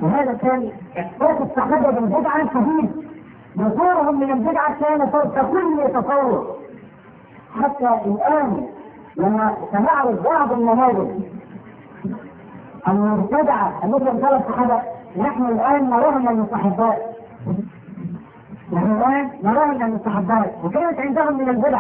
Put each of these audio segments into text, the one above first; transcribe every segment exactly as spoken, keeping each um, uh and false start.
وهذا كان إحساس الصحابة بالبدعة شديد، نفورهم من البدعة كان فوق كل تصور. حتى الآن لما سنعرض بعض النماذج المبتدعة التي امتلأ الصحابة، نحن الآن نراها من المستحبات، نحن الآن نراها من المستحبات، وكانت عندهم من البدع.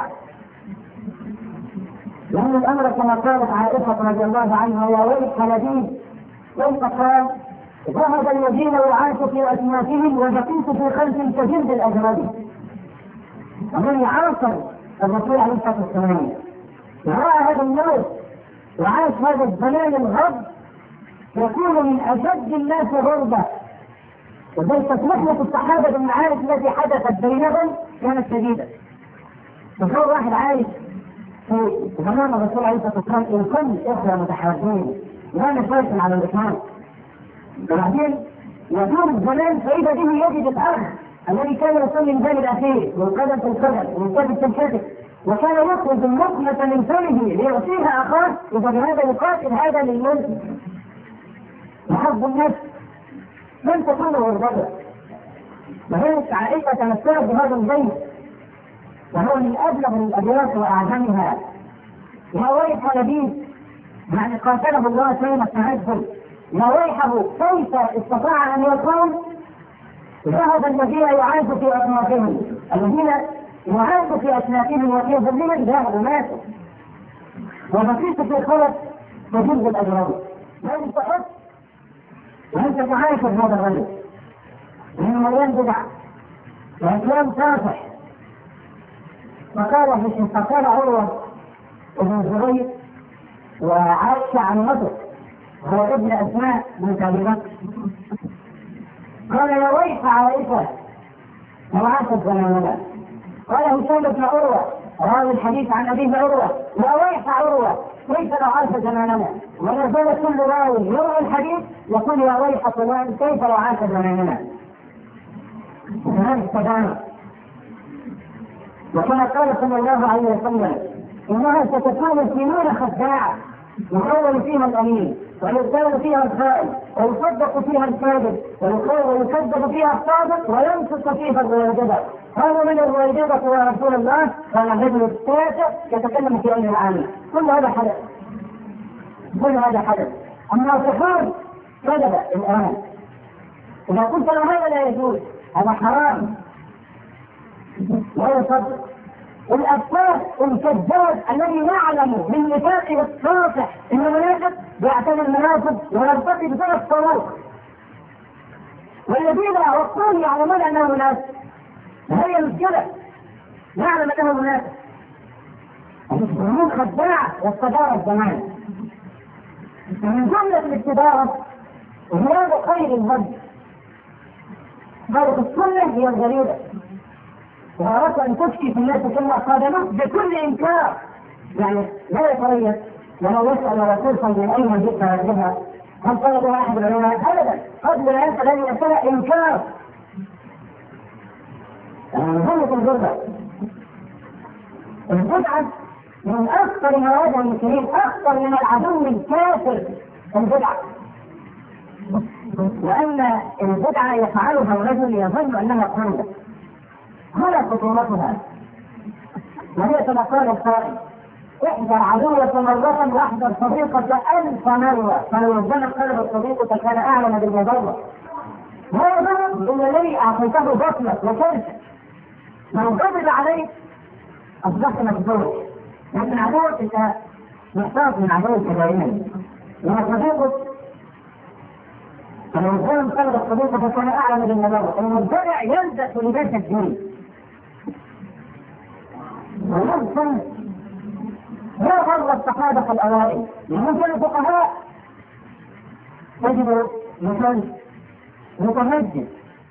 لأن الأمر كما قالت عائشة رضي الله عنها: يا ويح لبيب كيف قال: ذهب الذين يعاش في أسماكهم وبقيت في خلف كجلد الأجنبي. ومن يعاصر الرسول عليه الصلاة والسلام ورأى هذا النور وعاش هذا الزمان الغرب يكون من أشد الناس غربة. وذلك نحلة الصحابة بالمعارك التي حدثت بينهم كانت شديدة. فهو واحد عايش في زمان الرسول عليه الصلاة والسلام الكل إخوة متحاربين لا نشاكل على الإسلام، وبعدين يدور الزمان فإذا به يجد الأخ الذي كان يصلي من جانب أخيه والقدم في القدم والكتف في الكتف، وكان يخرج اللقمة من فمه ليعطيها أخاه، إذا بهذا يقاتل هذا للملك وحب النفس لن تكون غربته. وهذه عائشة تمثلت بهذا البيت وهو من أبلغ الأبيات وأعظمها: يا ويح لبيب، يعني قاتله الله كلمة تهجل، يا ويحه كيف استطاع أن يكون ذهب الذين يعاش في أصنافهم، الذين يعاش في أصنافهم وفي ظلهم ذهبوا ماتوا، وبقيت في خلق تجلد الأجرام. وأنت تحس وأنت تعاشر هذا الرجل من مليان بدع وأكلام صافح. فقال فقال عروة ابن الزبير وعائشة عن مصر هو ابن أسماء بنت أبي بكر، قال: يا ويح عائشة لو عاشت زماننا. قال هشام بن عروة راوي الحديث عن أبيه عروة: يا ويح عروة كيف لو عاش زماننا. ولا زال كل راوي يروي الحديث يقول: يا ويح فلان كيف لو عاش زماننا. هذا التدانى. وكما قال صلى الله عليه وسلم: إنها ستكون سنون خداعة يحول فيها الأمين ويزداد فيها الخائن ويصدق فيها الكاذب ويكذب فيها الصادق وينصف فيها الرويبضة. قالوا: من الرويبضة يا رسول الله؟ قال: الرجل التاسع يتكلم في أمر العالم. كل هذا حدث، كل هذا حدث. أما الصحاب كذب الآن. إذا قلت له هذا لا يجوز، هذا حرام لا يصدق. الأبطال الكذاب الذي يعلم من نفاقه الصافح إنه منافق يعتني المنافق ويرتقي بثلاث طرق، والذين وقوم يعلمون أنه منافق. هي المشكلة، يعلم أنه منافق. المسلمون خداعة واستدار الزمان. من جملة الاستدارة زياد خير الهدي. هذه السنة هي الجريدة، وأردت أن تشكي في الناس كما قادمت بكل إنكار، يعني لا يتريث ولو يسأل الرسول من أين جئت هذه هل طلبها أحد العلماء؟ أبدا. قبل أن يسأل هذه الأسئلة إنكار، يعني مهمة الغربة. البدعة من أخطر مواد المسلمين، أخطر من العدو الكافر البدعة، وأن البدعة يفعلها الرجل يظن أنها قوة. هنا خطورتها، وهي كما قال القائل: احذر عدوة مرة واحذر صديقة ألف مرة، فلو ربما قلب صديقك كان أعلم بالمضرة. هذا الذي أعطيته بطلة وكرشة، لو غضب عليك أصبحت مكذوب، لكن عدوك أنت محتاج من عدوك دائما. لما صديقك فلو ربما قلب صديقك كان أعلم بالمضرة. المبتدع يلبس لباس الدين ولم لا غر الصحابة الأوائل، لأنهم كانوا فقهاء. تجد مثل متمجد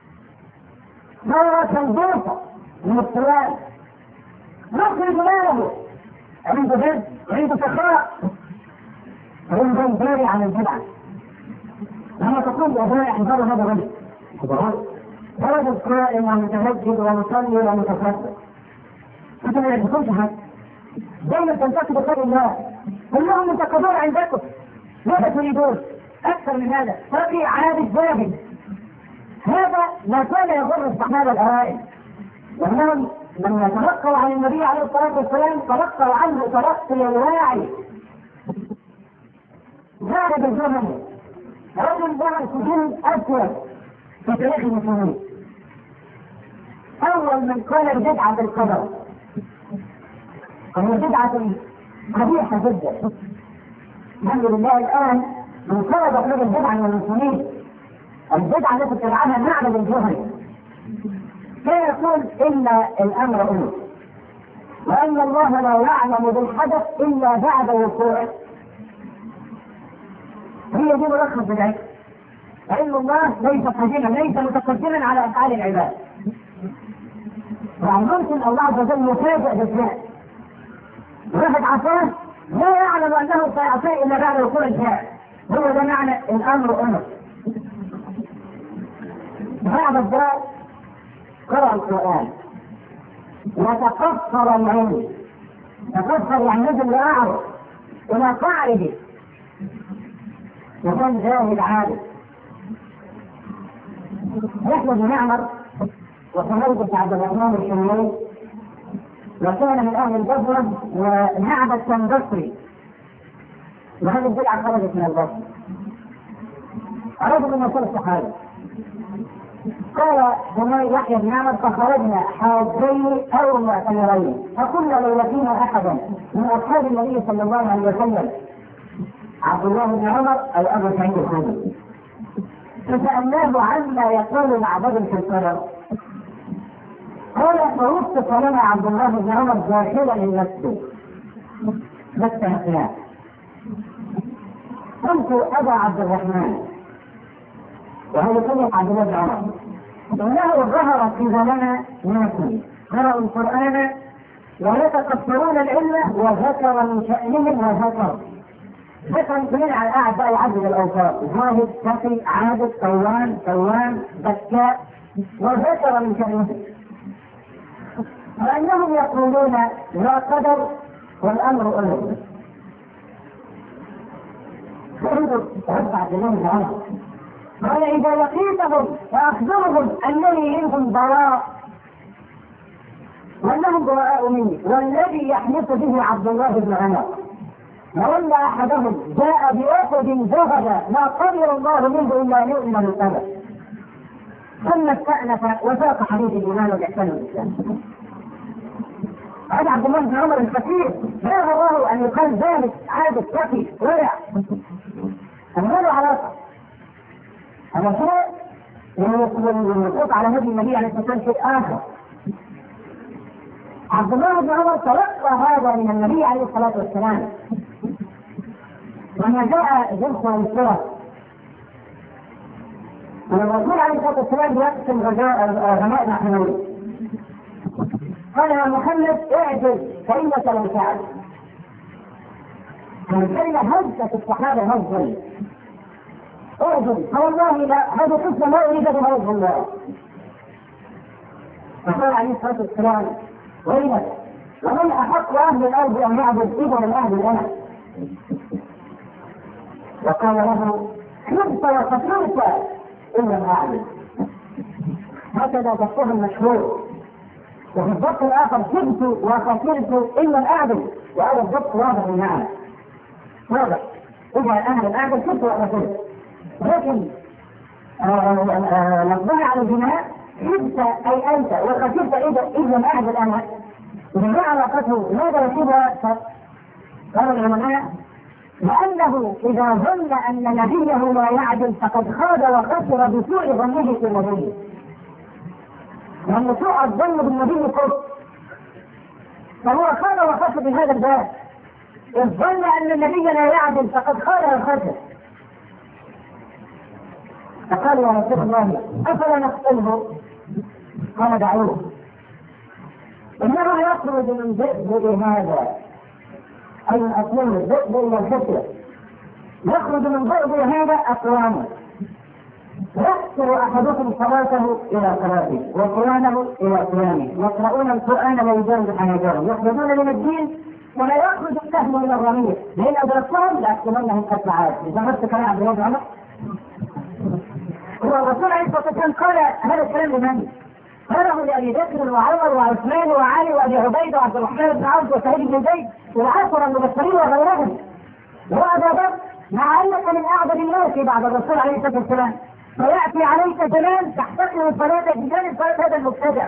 مرة تنظيفة من الصلاة يخرج ماله، عنده جد، عنده سخاء، عنده بارع عن البدعة. لما تقول يا بارع انظروا هذا الرجل، هذا القائم ومتمجد ومصلي ومتصدق، أنت ما يعجبكمش حاجة، دائما تنتقد خير الله، كلهم منتقدون عندكم، ماذا تريدون؟ أكثر من هذا تقي عابد زاهد. هذا ما كان يضر الصحابة الأوائل، وأنهم لما تلقوا عن النبي عليه الصلاة والسلام تلقوا عنه تلقي الواعي. زاد الزمن رجل ظهر سجون أسود في تاريخ المسلمين، أول من قال البدعة بالقدر، وهي بدعة قبيحة جدا. الحمد لله الآن انقرضت هذه البدعة من المسلمين، البدعة التي اتبعها معبد الجهل. كان يقول إن الأمر أمر، وأن الله لا يعلم بالحدث إلا بعد وقوعه. هي دي ملخص بدعته، فإن الله ليس قديما، ليس متقدما على أفعال العباد. يعني ممكن الله عز وجل يفاجئ بالفعل، واحد عصاه لا يعلم أنه سيعصيه إلا بعد وقوع الفعل. هو ده معنى الأمر أمر. بعد الدرس قرأ القرآن وتقصر العلم. تقصر يعني نزل لأعرض إلى قاعده، وكان جاهل عابد. يحيى بن معمر وحميد بن عبد الرحمن الشمالي، وكان من أهل البصرة ومعبد كان بصري، وهذه البدعة خرجت من البصرة. أرادوا من يصير الصحابة. قال حميد يحيى بن معمر فخرجنا حاجين أو معتمرين، فقلنا لو لقينا أحدا من أصحاب النبي صلى الله عليه وسلم عبد الله بن عمر أو أبو سعيد الخدري، فسألناه عما يقول معبد في الصلاة. قال فوصف لنا عبد الله بن عمر داخلا المسجد بس هكذا. قلت أبا عبد الرحمن، وهذا كلمة عبد الله بن عمر، إنه ظهر في زماننا ناس قرأوا القرآن ويتقصرون العلم، وذكر من شأنهم وذكر ذكر من على قاعد بقى يعدد الأوصاف: زاهد، تقي، عابد، توان، توان، بكاء، وذكر من شأنهم. وأنهم يقولون لا قدر والأمر أمر. فانظر رد عبد الله بن عمر قال إذا لقيتهم فأخبرهم أنني منهم براء وأنهم براء مني، والذي يحلف به عبد الله بن عمر وأن أحدهم جاء بأحد ذهب ما قدر الله منه إلا يؤمن بالقدر. ثم استأنف وساق حديث الإيمان والإحسان والإسلام. هذا عبد الله بن عمر الفقير لا الله أن يقال ذلك عابد تقي ورع، فما له علاقة. هذا شيء ينقص على هدي النبي عليه الصلاة والسلام، شيء آخر. عبد الله بن عمر تلقى هذا من النبي عليه الصلاة والسلام. لما جاء جلسة الصورة والرسول عليه الصلاة والسلام يقسم غنائم حميد، قال يا محمد اعجل فإنك لم تعد. الكلمة هزت الصحابة هزا، اعجل فوالله لا، هذه قصة ما أريد بها وجه الله. فقال عليه الصلاة والسلام ويلك، ومن أحق أهل الأرض أن يعبد إذا من أهل الأرض؟ وقال له خبت وخسرت إلا الأعلم. هكذا تصف المشهور. وفي الضبط الآخر خبت وخسرت إلا الأعلم، وهذا الضبط واضح المعنى واضح. إذا أهل الأعلم خبت وخسرت، لكن لفظها على الجماع خبت أي أنت، وخسرت إذا الأعلم أنا. إذا ما علاقته ماذا يصيبها؟ قال العلماء لأنه إذا ظن أن نبيه لا يعدل فقد خاب وخسر بسوء ظنه في نبيه، لأن سوء الظن بالنبي كفر، فهو خاب وخسر بهذا الباب. إذ ظن أن النبي لا يعدل فقد خاب وخسر. فقال يا رسول الله أفلا نقتله؟ قال دعوه، إنه يخرج من ذئب هذا، أي من أصله الذئب إلى الكثرة، يخرج من ذئب هذا أقوامه، يحسر أحدكم صلاته إلى صلاته وقيامه إلى قيامه، يقرؤون القرآن لا يجاوز حناجرهم، يخرجون من الدين ولا يخرج السهم من الرمية، لأن أدركتهم لأكتمنهم قتل عاد. إذا نفس كلام عبد الله بن عمر. هو الرسول عليه الصلاة والسلام قال هذا الكلام لمن؟ قاله لأبي بكر وعمر وعثمان وعلي وأبي عبيدة وعبد الرحمن بن عوف وسعيد بن زيد والعشرة المبشرين وغيرهم. وأبا بكر مع أنك من أعبد الناس بعد الرسول عليه الصلاة والسلام، فيأتي عليك زمان تحتقر صلاتك بجانب صلاة هذا المبتدع.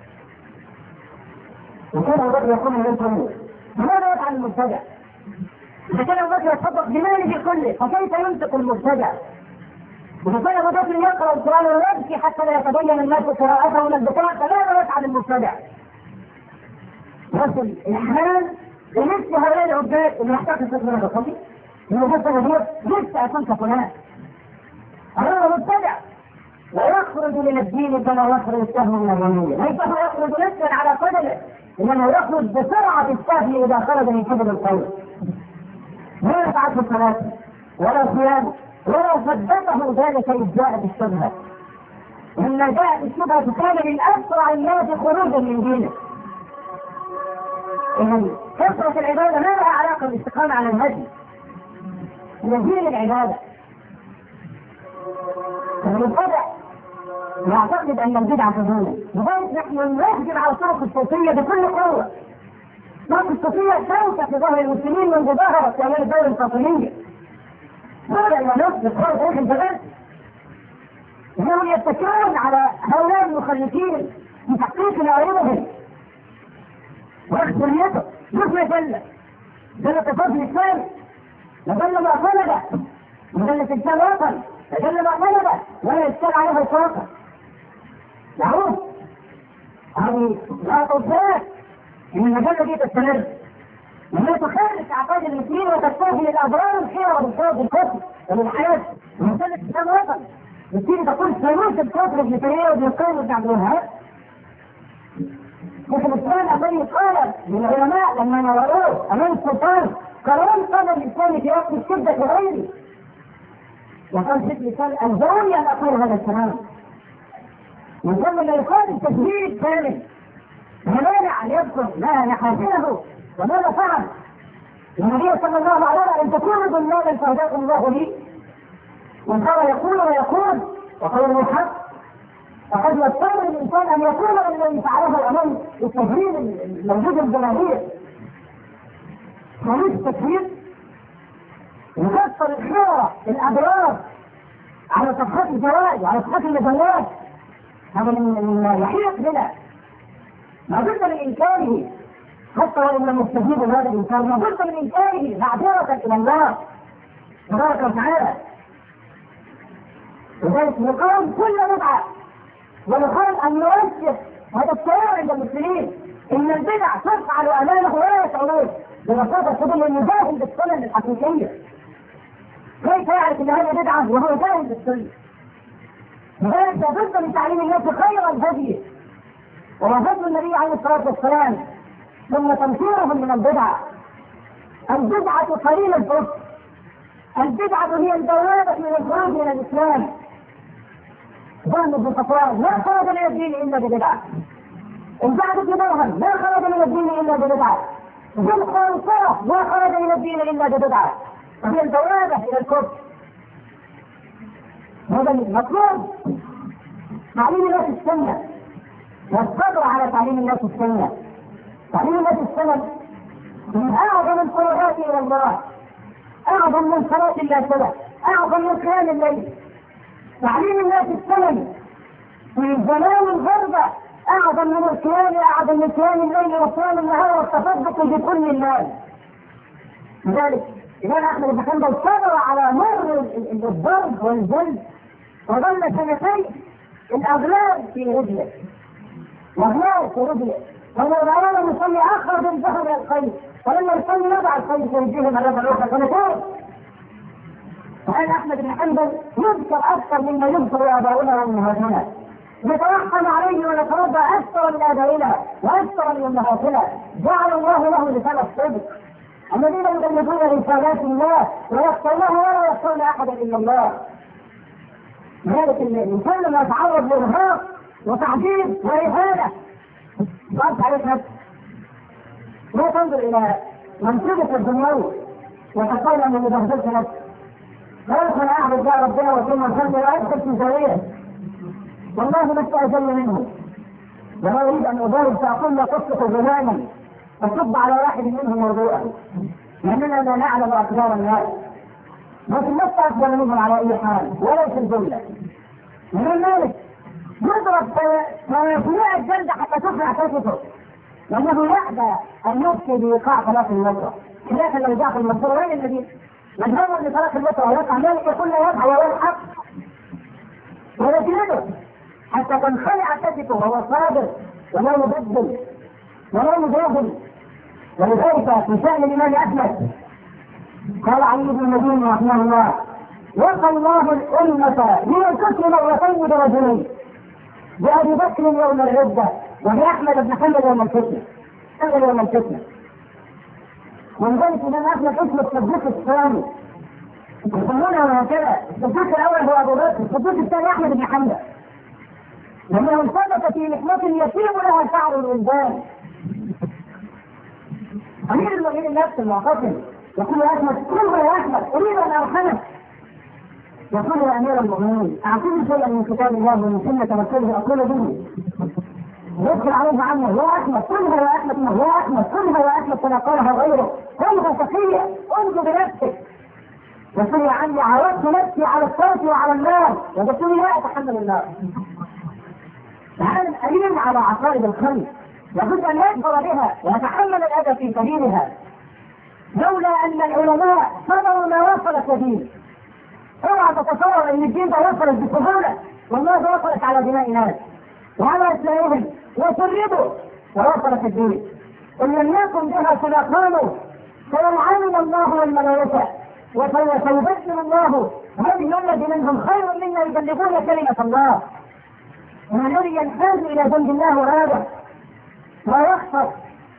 وكان أبو بكر يقول للجمهور لماذا يفعل المبتدع؟ إذا كان أبو بكر يتصدق بماله كله فكيف ينطق المبتدع؟ وإذا كان أبو بكر يقرأ القرآن ويبكي حتى لا يتبين الناس قراءته من البكاء فماذا يفعل المبتدع؟ بس الإحمال لمثل هؤلاء العباد اللي يحتاج من هذا الصديق إنه بس نظير لسه أكون كفلان. هذا مبتدع ويخرج من الدين كما يخرج السهم من الرمية، ليس هو يخرج نفسا على قدمه، إنما يخرج بسرعة السهم إذا خرج من قبل القول. لا يفعل في الصلاة ولا صيام ولا صدقه ذلك إذ جاءت الشبهة. لما جاءت الشبهة كان من أسرع الناس خروجا من دينه. إذن كثرة العبادة ما لها علاقة بالاستقامة على الهدي، نزيل العبادة. فالمبتدع يعتقد أن البدعة تزول، لذلك نحن نهجم على الطرق الصوفية بكل قوة. الطرق الصوفية شوكة في ظهر المسلمين منذ ظهرت أيام الدولة الفاطمية. هذا النص بقول تاريخ الجبل إنهم يتكلون على هؤلاء المخلفين في تحقيق نائبهم وأخبريته. مثل جلة جلة الفضل الإسلامي لجل ما طلب مجلة الإسلام وطن لجل ما طلب ولا يشتغل عليها الطاقة. يعود هذه لا تنساك إن المجلة دي تستمر ولا تخالف اعتقاد المسلمين وتستهدف الاضرار الخير والفوز الكفر والحياه ومساله الاسلام وطن. بتيجي تقول سيوسف الكفر ابن تيميه وابن القيم وابن عبد الوهاب. شيخ الاسلام الذي قال للعلماء لما نظروه امام السلطان قرروا قال الاسلام في وقت الشده غيري. وقال شيخ الاسلام الزوني ان اقول هذا الكلام. وكان لا يقال التجديد كامل. ومانع ان يذكر ما يحاسنه وماذا فعل؟ النبي صلى الله عليه وسلم ان تكونوا ضلالا فهداكم الله لي. وكان يقول ويقول وقوله الحق فقد يضطر الانسان ان يكون الذي فعله امام التجريد الموجود الجماهير. وليس التكفير يكسر الخيرة الابرار على صفحات الزواج وعلى صفحات المجلات. هذا من يحيق بنا ما بد من انكاره حتى وإن لم يستجيب هذا الإنسان لابد من إنكاره معذرة إلى الله تبارك وتعالى. لذلك يقال كل بدعة ويقال أن يوجه هذا الكلام عند المسلمين إن البدع تفعل أمامه ولا يشعرون ببساطة سبيل المجاهل بالسنن الحقيقية. كيف يعرف أن هذه بدعة وهو جاهل بالسنة؟ لذلك لابد من تعليم الناس خير الهدي ووجد النبي عليه الصلاة والسلام ثم تنفيرهم من البدعة. البدعة قليل الفرق. البدعة هي البوابة من الخروج من الإسلام. ظن ابن صفوان ما خرج من الدين إلا ببدعة. الجعد بن درهم ما خرج من الدين إلا ببدعة. ذو الخنصرة ما خرج من الدين إلا ببدعة. وهي البوابة إلى الكفر. هذا المطلوب تعليم الناس السنة والصبر على تعليم الناس السنة. تعليم الناس السنة من أعظم القربات إلى الله، أعظم من صلاة النافلة، أعظم من قيام الليل. تعليم الناس السنة في زمان الغربة أعظم من القيام، أعظم من قيام الليل وصيام النهار والتصدق بكل المال. لذلك الإمام أحمد بن حنبل صبر على مر الضرب والجلد وظل سنتين الأغلال في رجله، الأغلال في رجله. ولو رأينا نصلي أخرج الجهل من الخير ولما يصلي يضع الخير في وجهه مرة أخرى سنتين. وقال أحمد بن حنبل يذكر أكثر مما يذكر آباؤنا وأمهاتنا، نتوحم عليه ونتربى أكثر من آبائنا وأكثر من أمهاتنا. جعل الله له لسان الصدق الذين يبلغون رسالات الله ويخشونه ولا يخشون أحدا إلا الله. لذلك الإنسان لما يتعرض لإرهاق وتعذيب وإهانة ضغط عليك نفسك. لا تنظر إلى منصبك الدنيوي وتقول أن اللي بهدلت نفسك فيدخل أعبد بقى ربنا وثم الخلق وأدخل في زاوية والله ما استأذن منه. ولا أريد أن أبارك فأقول له قصة زمانا فصب على واحد منهم موضوعا لأننا لا نعلم أقدار الناس لكن لست أفضل منهم على أي حال ولا في الجملة. من ذلك يضرب فيفنع الجلد حتى تفرع كتفه لأنه يحدى أن يبكي بإيقاع طلاق المطر خلاف لو جاء في المطر وين النبي؟ مجهول لطلاق المطر ويقع ذلك يقول له يضع ويلحق ويجلده حتى تنخلع كتفه وهو صابر ولا يبدل ولا يجاهل. ولذلك في شأن الإمام أحمد قال علي بن المديني رحمه الله وقى الله الأمة من الكفر مرتين برجلين بأبي بكر يوم الردة وبأحمد بن حنبل يوم الفتنة حنبل يوم الفتنة. من ذلك الإمام أحمد اسمه الصديق الثاني يسمونه هكذا. الصديق الأول هو أبو بكر الصديق الثاني أحمد بن حنبل لأنه انثبت في لحمة يتيم لها شعر الولدان. أمير المؤمنين نفس المعتصم يقول يا أحمد كله يا أحمد أريد أن أرحمك. يقول يا أمير المؤمنين أعطيني شيئا من كتاب الله ومن سنة رسوله أقول به. يدخل عليه عنه يا أحمد كلها يا أحمد يا أحمد كلها يا أحمد كما قالها غيره كلها سخية انظر بنفسك. يقول عني عرضت نفسي على الصوت وعلى النار وقلت لا أتحمل النار. العالم أليم على عقائد الخلق لابد أن يكفر بها ويتحمل الأذى في سبيلها لولا أن العلماء صبروا ما وصلت الدين. اوعى تتصور أن الدين ده وصلت بسهولة والله وصلت على دماء ناس وعلى إسلامهم وسربوا ووصلت الدين. إن لم يكن بها كما قالوا سيلعننا الله والملائكة وسيبدل الله هذه الذي منهم خير منا يبلغون كلمة الله. ومن الذي ينحاز إلى جنب الله راجع لا يخسر.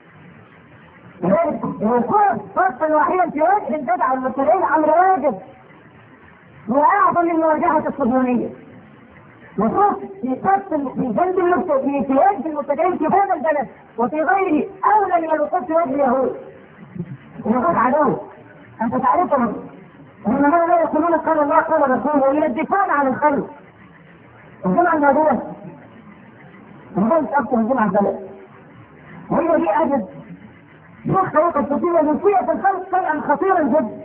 لذلك الوقوف صفا واحدا في وجه البدع المبتدعين أمر واجب وأعظم من مواجهة الصهيونية. وقوف في صف في جنب المبتدعين في وجه المبتدعين في هذا البلد وفي غيره أولى من الوقوف في وجه اليهود. اليهود عدو أنت تعرفهم إنما لا يقولون قال الله قال رسوله وينزفون عن الخلق. الجمعة النادرة وذلك أكثر الجمعة البلد وهي دي أجد شيخ طريقة الصوفية من سيئة الخلق شيئا خطيرا جدا.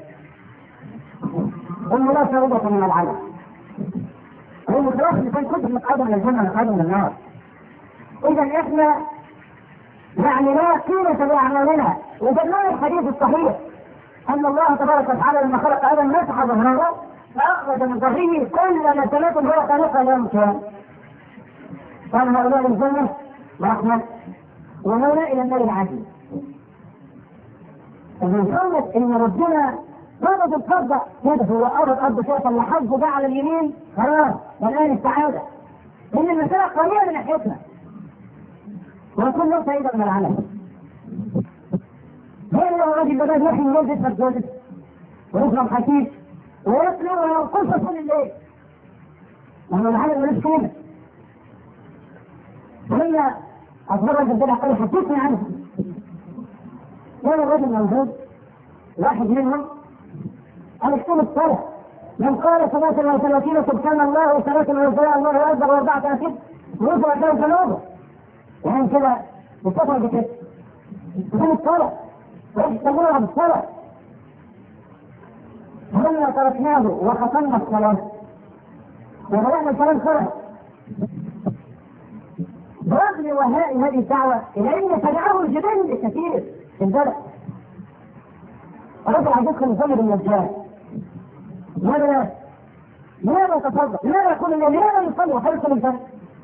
إنه لا فائدة من العالم لأنه خلاص اللي كان كنت متقدم من الجنة متقدم من النار. إذا إحنا يعني لا قيمة لأعمالنا. وجدنا الحديث الصحيح أن الله تبارك وتعالى لما خلق آدم مسح ظهره فأخرج من ظهره كل نسمات هو خالقها لا يمكن. قال هؤلاء الجنة رحمة وهؤلاء إلى النار العدل. فبنقول إن ربنا فرض الفرض يده وأرض الأرض شوفا لحظه ده على اليمين خلاص والآن السعادة. إن المسألة قليلة من ناحيتنا ويكون له فائدة من العالم. هي لو الراجل ده يحيي الليل يشرب جوزة ويشرب حشيش ويسلم وينقص كل الليل وهو العالم ملوش قيمة. هي أصبرت البدع قال حدثني عنها. كان الرجل موجود واحد منهم قال اكتب الصلاة من قال ثلاثة وثلاثين سبحان الله وثلاثة وثلاثين الله أكبر وأربعة أكبر ويرفع كلام جنوبه يعني كده بصفة بكده اكتب الصلاة ويحتملها بالصلاة. فلما تركناه وختمنا الصلاة وبدأنا الكلام خرج برغم وهاء هذه الدعوة إلى أن تبعه الجبال كثير في البلد. الرجل عايز يدخل يصلي بالمجان ماذا لماذا يتصدق؟ لماذا يقول لماذا يصلي وحرص بالجنة؟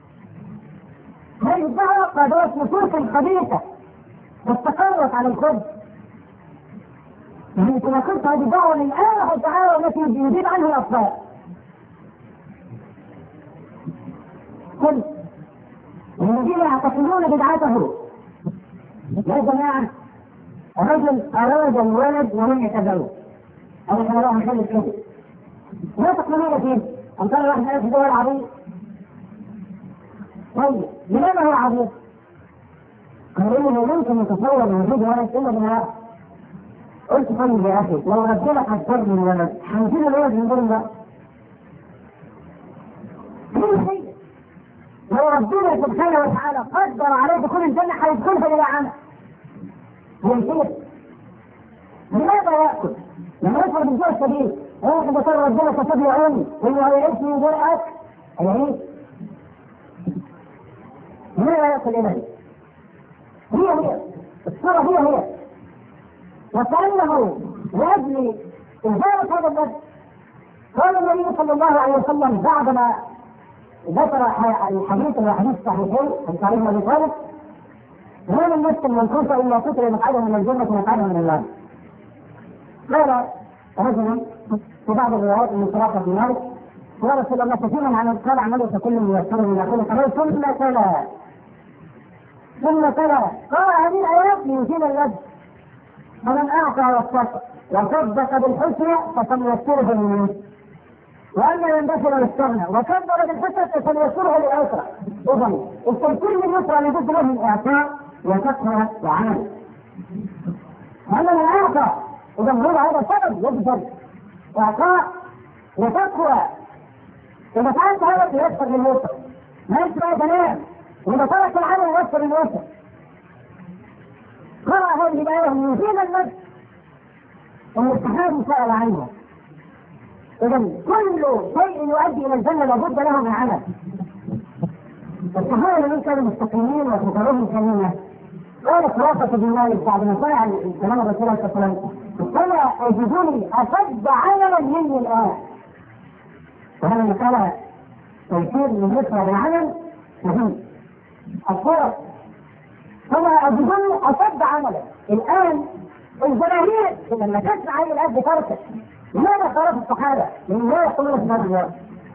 هذه الدعوة قادرت نصوص خبيثة واستقرت على الخبز. يعني كما قلت هذه الدعوة من آلة الدعاوى التي يجيب عنها الأطفال. قل الذين يعتقدون بدعته يا جماعة الرجل أراد الولد ولم يتزوج أو كان الله محل الكذب لا تقبلون فيه أن ترى واحد ناس دول عظيم. طيب لماذا هو عظيم؟ قالوا إنه ممكن يتصور وجود ولد إلا بالله قلت طيب يا اخي لو ربنا قدرني الولد هنجيب الولد من دون ده؟ لو ربنا سبحانه وتعالى قدر عليه دخول الجنه هيدخلها بلا عمل. يمكن لماذا ياكل؟ لما يدخل بالجوع الشديد ياخذ بطل ربنا كتب له عوني انه هيعيش من غير اكل هيعيش. لماذا ياكل اليه؟ هي هي الصوره هي هي وكانه لاجل ازاله هذا الوجه قال النبي صلى الله عليه وسلم بعدما ذكر الحديث الحديث الصحيحين عن علي بن ابي طالب: ما من نفس منفوسه الا كتب مقعده من الجنه ومقعده من النار. قال رجل في بعض الروايات من صراحه بن مالك: يا رسول الله كثيرا عن قال عمله فكل ميسر من يقول كذا ثم كلا ثم كلا قال هذه الايات ليزيل الوجه فمن اعطى واتقى وصدق بالحسنى فسنيسره لليسر واما من بخل واستغنى وكذب بالحسنى فسنيسره للعسرى. اذا التفسير باليسرى لابد له من اعطاء وتقوى وعمل. اما من اعطى اذا هو هذا سبب يجبر اعطاء وتقوى. اذا فعلت هذا تيسر لليسر ما يسمع تمام، واذا ترك العمل ييسر لليسر. قرأ هذه الآية من يزيل الوجه أن الصحابي سأل عنه. إذا كل شيء يؤدي إلى الجنة لابد له من عمل. الصحابة الذين كانوا مستقيمين وفطرهم سليمة قال خلاصة بن مالك بعد ما سمع كلام الرسول صلى الله عليه وسلم: فلا أجدني أشد عملا مني الآن. وهذا المسألة تيسير من يسرى بالعمل مهم. الصورة فما أجدني أشد عملا. الآن الجماهير لما تسمع هذه الآيات بتركت. لماذا خالف الصحابة؟ لأن لا يقولون في هذا الوقت.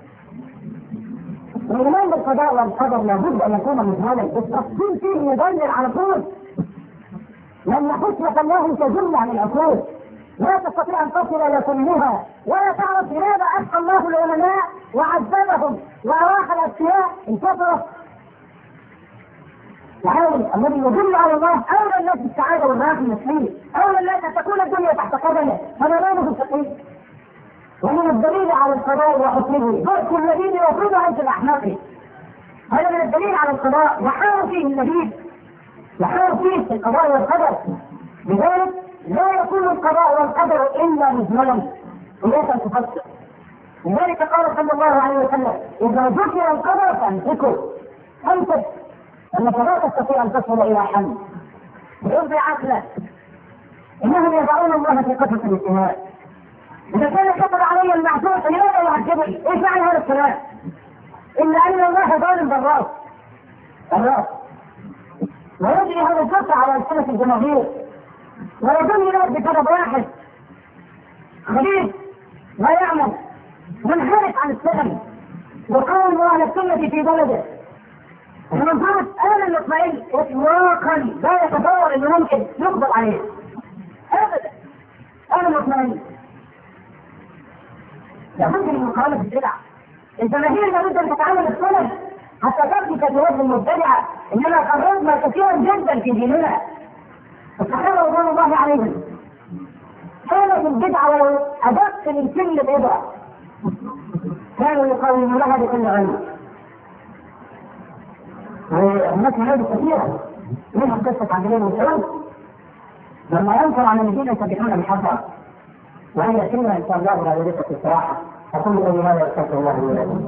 الإيمان بالقضاء والقدر لابد أن يكون مجملا، التفصيل فيه يدلل على طول. لأن حكمة الله تجل عن العقول، لا تستطيع أن تصل إلى كلها، ولا تعرف لماذا أبقى الله العلماء وعذبهم وأراح الأشياء انتصرت. العالم الذي يدل على الله أولى الناس بالسعادة والراحة النفسية، أولى الناس أن تكون الدنيا تحت قدمه، هذا لا يوجد فقيه. ومن الدليل على القضاء وحكمه ترك الذين يفرض عن الأحناف. هذا من الدليل على القضاء وحار فيه النبي، وحار فيه في القضاء والقدر. لذلك لا يكون القضاء والقدر إلا مجملا وليس تفسر. لذلك قال صلى الله عليه وسلم: إذا ذكر القدر فامسكوا أمسك، أنك لا تستطيع أن تصل إلى حل بإرض عقلك. إنهم يضعون الله في قصة الاجتهاد. إذا كان كتب علي المعصوم فلماذا يعذبني؟ إيش معنى هذا الكلام؟ إلا أن الله ظالم بالراس الراس ويجري هذا القصة على ألسنة الجماهير ويظن له بسبب واحد خبيث لا يعمل منحرف عن السنة وقوم أهل السنة في بلده. ومن فرض أنا المطمئن إطلاقا لا يتصور أنه ممكن يقبل عليه أبدا. أنا المطمئن لابد من مقاومة البدع. الجماهير لابد أن تتعامل السنة حتى تأتي كثيرات المبتدعة، إننا قررنا كثيرا جدا في ديننا. الصحابة رضوان الله عليهم كانت البدعة ولو أدق من كل بدعة كانوا يقاومون لها بكل علم. وهناك نماذج كثيرة منهم قصة عبد الله بن مسعود لما ينكر عن الذين يسبحون بحفظ، وهي كلمة إن شاء الله لا يريد في الصراحة. أقول لكم هذا أستغفر الله لي ولكم.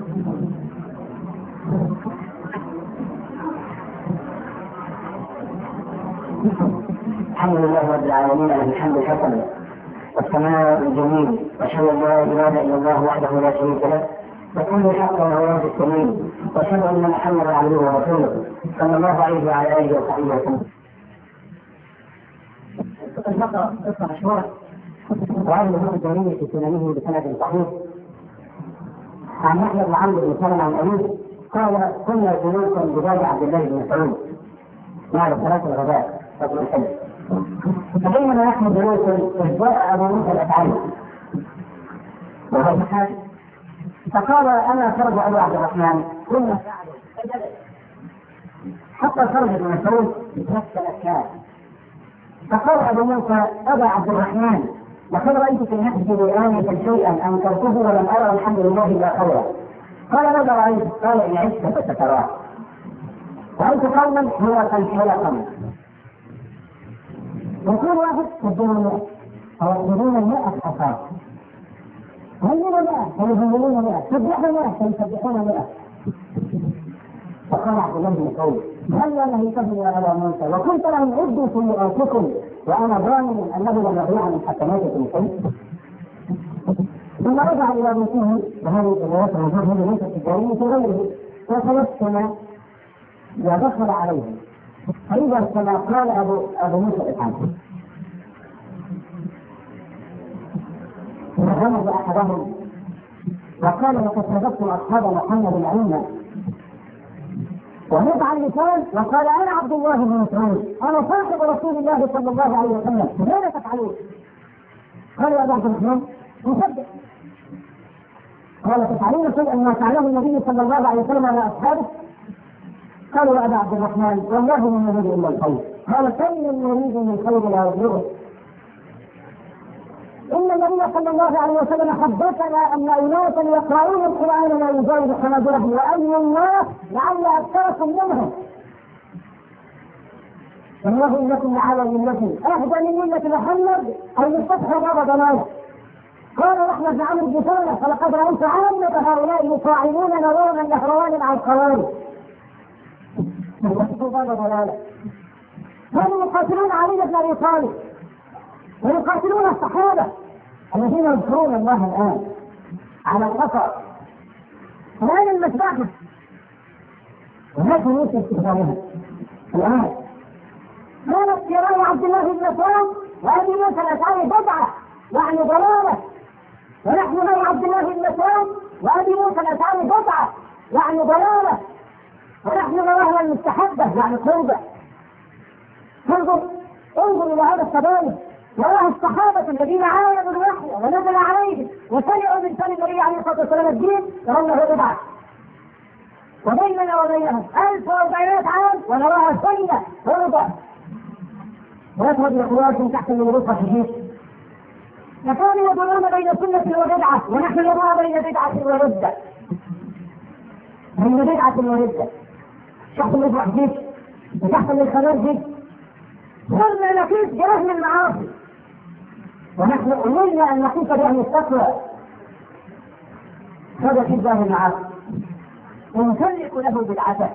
الحمد لله رب العالمين له الحمد الحسن والثناء الجميل، وأشهد أن لا إله إلا الله وحده لا شريك له وكل الحق وهو السميع، وأشهد أن محمدا عبده ورسوله صلى الله عليه وعلى آله وصحبه وسلم. البقرة قصة مشهورة وعن الإمام الدارمي في سننه بسند صحيح عن يحيى بن عمرو بن سلمة عن أبيه قال: كنا جلوسا بباب عبد الله بن مسعود بعد صلاة الغداء رجل الحج، فبينما نحن جلوسا إذ جاء أبو موسى الأشعري وهو صحابي، فقال: أنا خرج أبو عبد الرحمن كنا حتى خرج ابن مسعود نفس الأشياء فقال ابو موسى ابا عبد الرحمن لقد رايت في نفسي بآية شيئا انكرته ولم ارى الحمد لله الا خيرا. قال ماذا رايت؟ قال ان عشت فستراه. رايت قوما هو كالحلقه يكون واحد يسجلون مئة او يسجلون مئة حصاه، هلنا مئة فيهللون مئة، سبحوا مئة فيسبحون مئة. فقال عبد الله بن مسعود هل نهيتهم يا ابا موسى وكنت لهم عدوا سيئاتكم وانا ضامن انه لم يضيع من حسناتكم شيء؟ ثم رجع الى بيته وهذه الروايات هذه ليست الجريمه في غيره، وتوسم ودخل عليه فاذا كما قال ابو ابو موسى الاشعري فغمز احدهم وقال لقد صدقتم اصحاب محمد علما، ونزع اللسان وقال انا عبد الله بن مسعود انا صاحب رسول الله صلى الله عليه وسلم ماذا تفعلون؟ قال يا ابا عبد الرحمن نصدق. قال تفعلون شيئا ما فعله النبي صلى الله عليه وسلم على اصحابه؟ قالوا يا ابا عبد الرحمن والله ما نريد الا الخير. قال كم من نريد من خير لا يبلغه. ان النبي صلى الله عليه وسلم حدثنا ان اناسا يقرؤون القران لا يجاوز حناجرهم واي الناس لعل اكثركم منهم. والله انكم لعلى ملة اهدى من مله محمد او يستطيع بعض ضلاله. قال احمد بن عمرو بن سلمة فلقد رايت عامه هؤلاء يصاعدون نظاما نهروان مع الخوارج. يستطيع بعض ضلاله. كانوا يقاتلون علي بن ابي طالب ويقاتلون الصحابه الذين يذكرون الله الان على الخطا الان المذبحه ولكن يوسف استخدامها الان كانت في راي عبد الله بن مسعود وابي موسى الاشعري بدعه يعني ضلاله، ونحن راي عبد الله بن مسعود وابي موسى الاشعري بدعه يعني ضلاله، ونحن نراها المستحبه يعني قربه. انظر انظر الى هذا التباين وراء الصحابة الذين عاينوا الوحي ونزل عليهم وسمعوا من سنة النبي عليه الصلاة والسلام الدين يرونه بدعة، وبيننا وبينهم ألف وأربعمائة عام ونراها سنة ورضا. ويشهد الإخوان تحت الوروث الحديث فكانوا يدورون بين سنة وبدعة ونحن نرى بين بدعة وردة، بين بدعة وردة تحت الحديث وتحت الخوارج صرنا نقيس برهن المعاصي ونحن أمرنا أن نقيس برهن التقوى. هذا في برهن المعاصي ونسلك له بالعسل.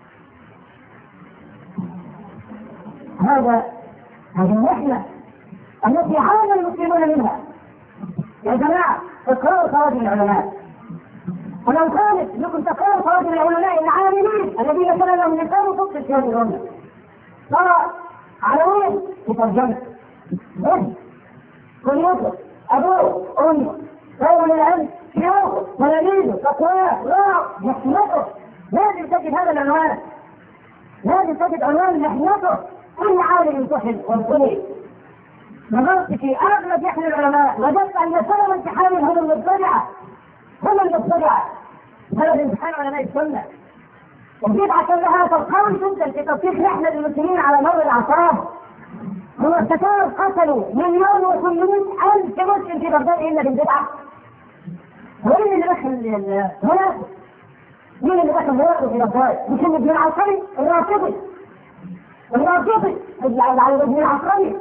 هذا هذه النحلة التي عانى المسلمون منها. يا جماعة اقرأوا خواجر العلماء، ولو كانت لكم تقرأوا خواجر العلماء العاملين الذين كان لهم لسان صدق في هذه الأمة ترى عناوين في ترجمة ابن كليته أبوه أمه قوم العلم شيوخه تلاميذه تقواه راع محنته. لازم تجد هذا العنوان، لازم تجد عنوان محنته. كل عالم يمتحن وابتلي. نظرت في أغلب يحمل العلماء وجدت أن سبب امتحانهم هم المبتدعة هم المبتدعة سبب امتحان علماء السنة. البدعة كلها تلقاوي جدا في تصحيح رحلة المسلمين على مر الأعصاب. هم التتار قتلوا مليون وثمانمائة ألف مسلم في بغداد إلا بالبدعة. ومين اللي دخل هنا؟ مين اللي دخل هنا في بغداد؟ مش ابن العسكري الرافضي الرافضي ابن العسكري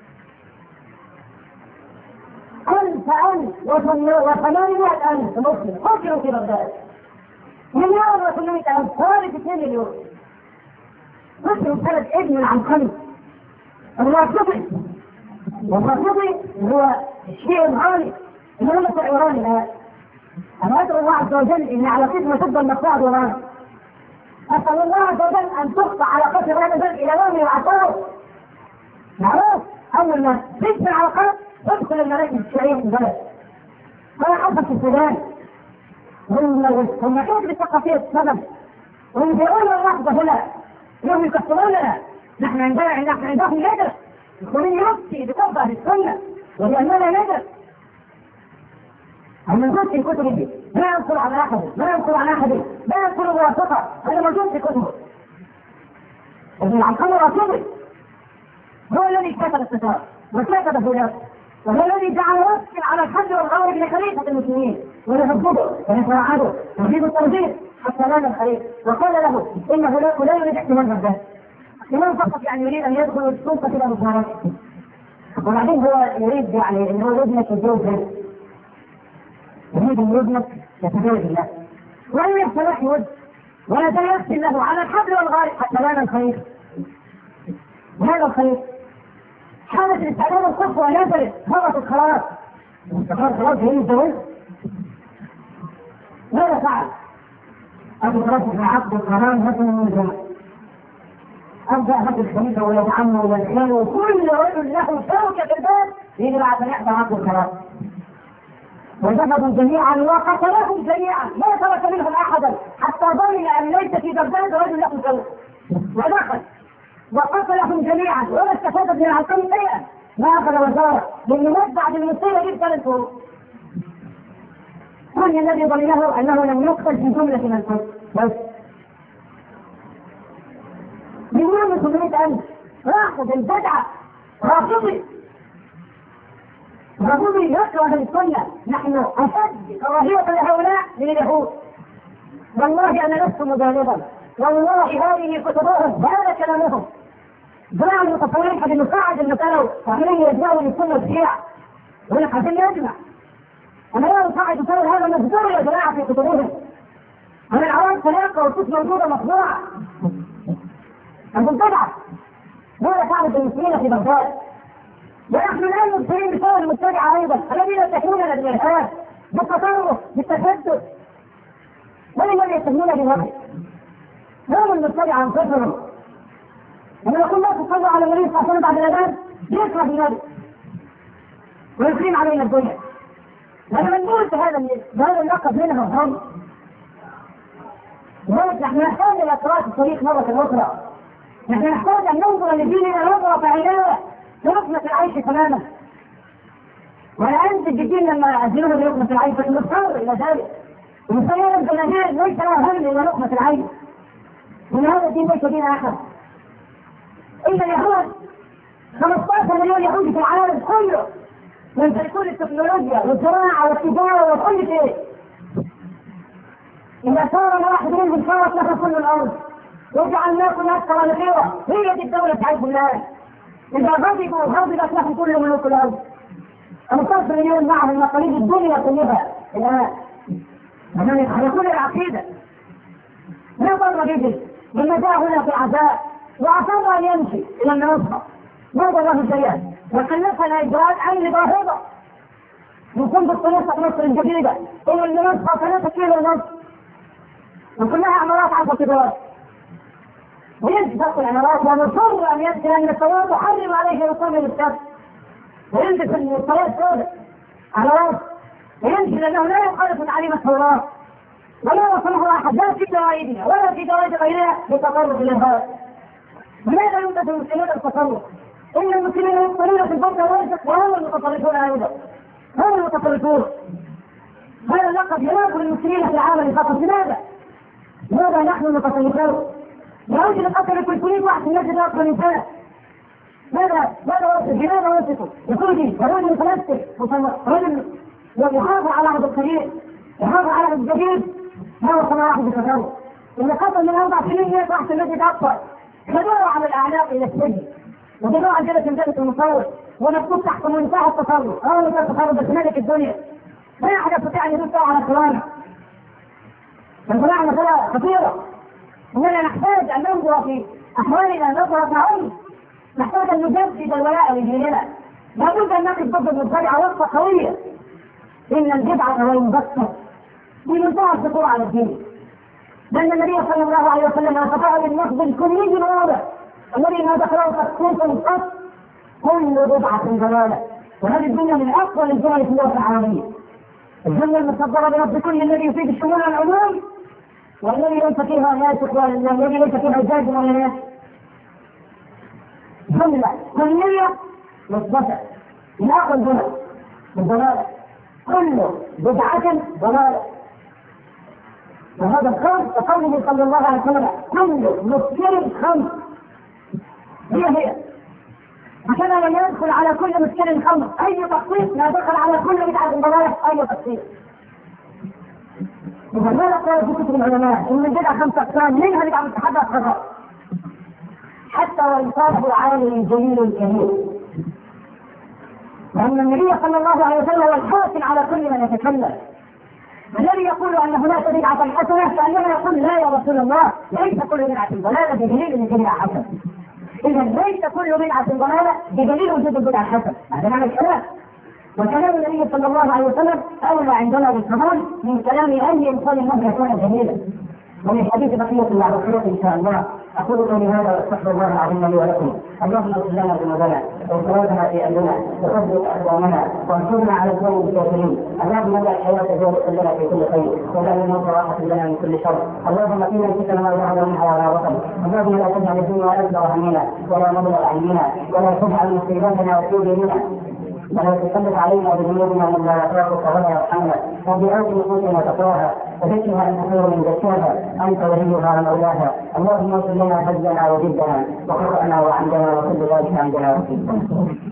ألف ألف وثمانمائة ألف مسلم قتلوا في بغداد. مليون وثمانمائة ألف حوالي اثنين مليون مسلم ثلاث ابن العنقري الرافضي. والرافضي هو الشيء الغالي اللي هو الإيراني الآن. أنا أدعو الله عز وجل إن علاقتنا تفضل مقطوعة إيران. أسأل الله عز وجل أن تقطع علاقات إيران إلى يوم يبعثوه. معروف أول ما تكسر العلاقات تدخل المراكز الشيعية في البلد. ما حصل في السودان هم كيف بالثقافية السبب ويبيعون اللحظة هنا يوم يكسروننا. نحن عندنا نحن عندهم ندر ومن يفتي بقربة السنة ولأننا ندر. أنا موجود في كتب دي لا ينقل عن أحد لا ينقل عن أحد لا ينقل موافقة. أنا موجود في كتب ابن العنقري رافضي هو الذي كتب الستار وكتب فلان، وهو الذي جعل وصفا على الحج والغارب لخليفة المسلمين وليحفظه ويتوعده ويزيد التوحيد حتى نال الخليفة، وقال له إنه لا يريد احتمال الذات، احتمال فقط يعني يريد أن يدخل السلطة إلى مصارعة، وبعدين هو يريد يعني أن هو يبنك الجوز، يريد أن يبنك يتجوز الله وأن يفتح وجه ولا تيسر له على الحبل والغارب حتى نال الخليفة. هذا الخليفة حالة الاستعداد الصفوة نزلت هبطت خلاص استقر خلاص هي الزوج. ماذا فعل؟ أبو رفع عقد القران مثل من أبدأ هذا الخليفة ولد عمه والخال وكل رجل له شوكة في الباب يجب أن يحضر عقد القران، وذهبوا جميعا وقتلهم جميعا ما ترك منهم أحدا حتى ظن أن ليس في بغداد رجل له شوكة، ودخل وقتلهم جميعا ولا استفاد من العقل شيئا، ما أخذ وزارة لأنه مات بعد المصيبة دي بثلاث شهور. من الذي ضمنه أنه لم يقتل في جملة من الكفر بس مليون وسبعمائة ألف راحوا البدعة رافضي رافضي يكره السنة. نحن أشد كراهية لهؤلاء من اليهود، والله أنا لست مبالغا، والله هذه كتبهم هذا كلامهم. جماعة المتصورين قد نساعد المسألة وعملين يجمعوا للسنة والشيعة ونحن عشان يجمع. أنا لا أساعد سبب هذا مجبور يا جماعة في كتبهم. أنا العوام سلاقة والكتب موجودة مطبوعة عند البدعة. ماذا فعلت المسلمين في بغداد؟ ونحن الآن مبصرين بسبب المبتدعة أيضا الذين يتهموننا بالإرهاب بالتطرف بالتشدد. من الذي يتهمون بالوحي؟ هم المبتدعة أنفسهم. لما يقول لا تصلوا على النبي صلى الله عليه وسلم بعد الأذان يكره النبي ويقيم علينا الدنيا. لما نقول هذا هذا اللقب منهم هم نحن نحتاج إلى قراءة التاريخ مرة أخرى. نحن نحتاج أن ننظر لديننا نظرة عينية لرقمة العيش تماما، ولا أنت الدين لما أزلوه لرقمة العيش فنضطر إلى ذلك. ومسيرا الجماهير ليس لها هم إلى رقمة العيش، من هذا الدين ليس دين آخر. إن اليهود خمسة عشر مليون يهودي في العالم كله يمتلكون التكنولوجيا والزراعة والتجارة وكل شيء. إذا صار واحد منهم صارت له كل الأرض وجعلناكم أكثر نفيرا، هي دي الدولة تعرف الناس. إذا غضبوا غضبت لهم كل ملوك الأرض. خمسة عشر مليون معهم مقاليد الدنيا كلها الآن. على كل العقيدة لا ضر به لما جاء هنا في عزاء وأصر أن يمشي إلى المنصة ماذا له شيئا وكلفنا إجراءات عين باهظة من فندق منصة مصر الجديدة إلى المنصة ثلاثة كيلو ونصف وكلها عمارات عشر كبار وينتفق العمارات ونصر أن يدخل أن الصلاة تحرم عليه يقوم للسبت وينتفق أن الصلاة سوداء على رأس ويمشي لأنه لا يخالف تعليم التوراة ولا وصله أحد لا في جرائدنا ولا في جرائد غيرها بتطرق الإرهاب. لماذا يوجد المسلمين التطرق؟ إن المسلمين يدخلون في البلد وهم المتطرفون أيضا، هم المتطرفون. هذا اللقب يناقض المسلمين في العالم فقط. لماذا؟ لماذا نحن المتطرفون؟ يعود لقتل كل كل واحد من يجد أكثر إنسان. ماذا ماذا وصف؟ لماذا وصفه؟ يقول رجل متمسك رجل يحافظ على عهد الكريم يحافظ على عهد الجديد. ما هو صنع عهد التطرف؟ إن قتل من أربع سنين يطرح في المسجد أكثر خدوه على الأعناق إلى السجن وجدوه عن جلسة مجلة المصور ونكون تحت منتهى التصرف أو منتهى التصرف بس ملك الدنيا. ما أحد يستطيع أن يدفع على القرآن. القرآن مسألة خطيرة. إننا نحتاج أن ننظر في أحوالنا نظرة عمق. نحتاج أن نجدد الولاء لديننا. لابد أن نقف ضد المبتدعة وقفة قوية. إن البدعة وإن بكت بمنتهى الخطورة على الدين. لأن النبي صلى الله عليه وسلم استطاع بالنقد الكلي الواضح الذي ما ذكره تخصيص قط كل بدعة ضلالة. وهذه الجملة من أقوى الجمل في اللغة العربية. الجملة المصدرة بلفظ كل الذي يفيد الشمول العموم والذي ليس فيها ناسخ والذي ليس فيها زاد ولا ناسخ. جملة كلية مثبتة من أقوى الجمل الضلالة. كل بدعة ضلالة. وهذا الخمس تقوله صلى الله عليه وسلم كل مسكر خمس هي هي هكذا لم يدخل على كل مسكر خمر اي تخصيص، لا دخل على كل بدعه ضلاله اي تخصيص. إذا ماذا قال في كتب العلماء؟ إن البدعة خمسة أقسام، منها بدعة مستحبة خطأ. حتى وإن صاحب عالم جليل كبير. لأن النبي صلى الله عليه وسلم هو الحاكم على كل من يتكلم. الذي يقول أن هناك بدعة حسنة كأنما يقول لا يا رسول الله، ليس كل بدعة ضلالة بدليل أن البدعة حسنة. إذا ليس كل بدعة ضلالة بدليل وجود البدعة حسنة. هذا معنى الكلام. وكلام النبي صلى الله عليه وسلم أولى عندنا بالقبول من كلام أي إنسان مهما كان جميلا. ومن حديث بقية بعد الخير إن شاء الله. أقول قولي هذا وأستغفر الله العظيم لي ولكم. اللهم اغفر لنا ذنوبنا وإسرافنا في أمرنا وثبت أقدامنا وانصرنا على القوم الكافرين. اللهم اجعل الحياة زيادة لنا في كل خير واجعل الموت راحة لنا من كل شر. اللهم إنا الفتن ما ظهر منها وما بطن. اللهم لا تجعل الدنيا أكبر همنا ولا مبلغ علمنا ولا تجعل مصيبتنا وفي ديننا ولا تسلط علينا بذنوبنا من لا يخافك ولا يرحمنا وبآت نفوسنا تقواها وذكرها أنت خير من زكاها أنت وليها ومولاها. اللهم اغفر لنا فضلنا وجدنا وخطأنا وعمدنا وكل ذلك عندنا وفينا.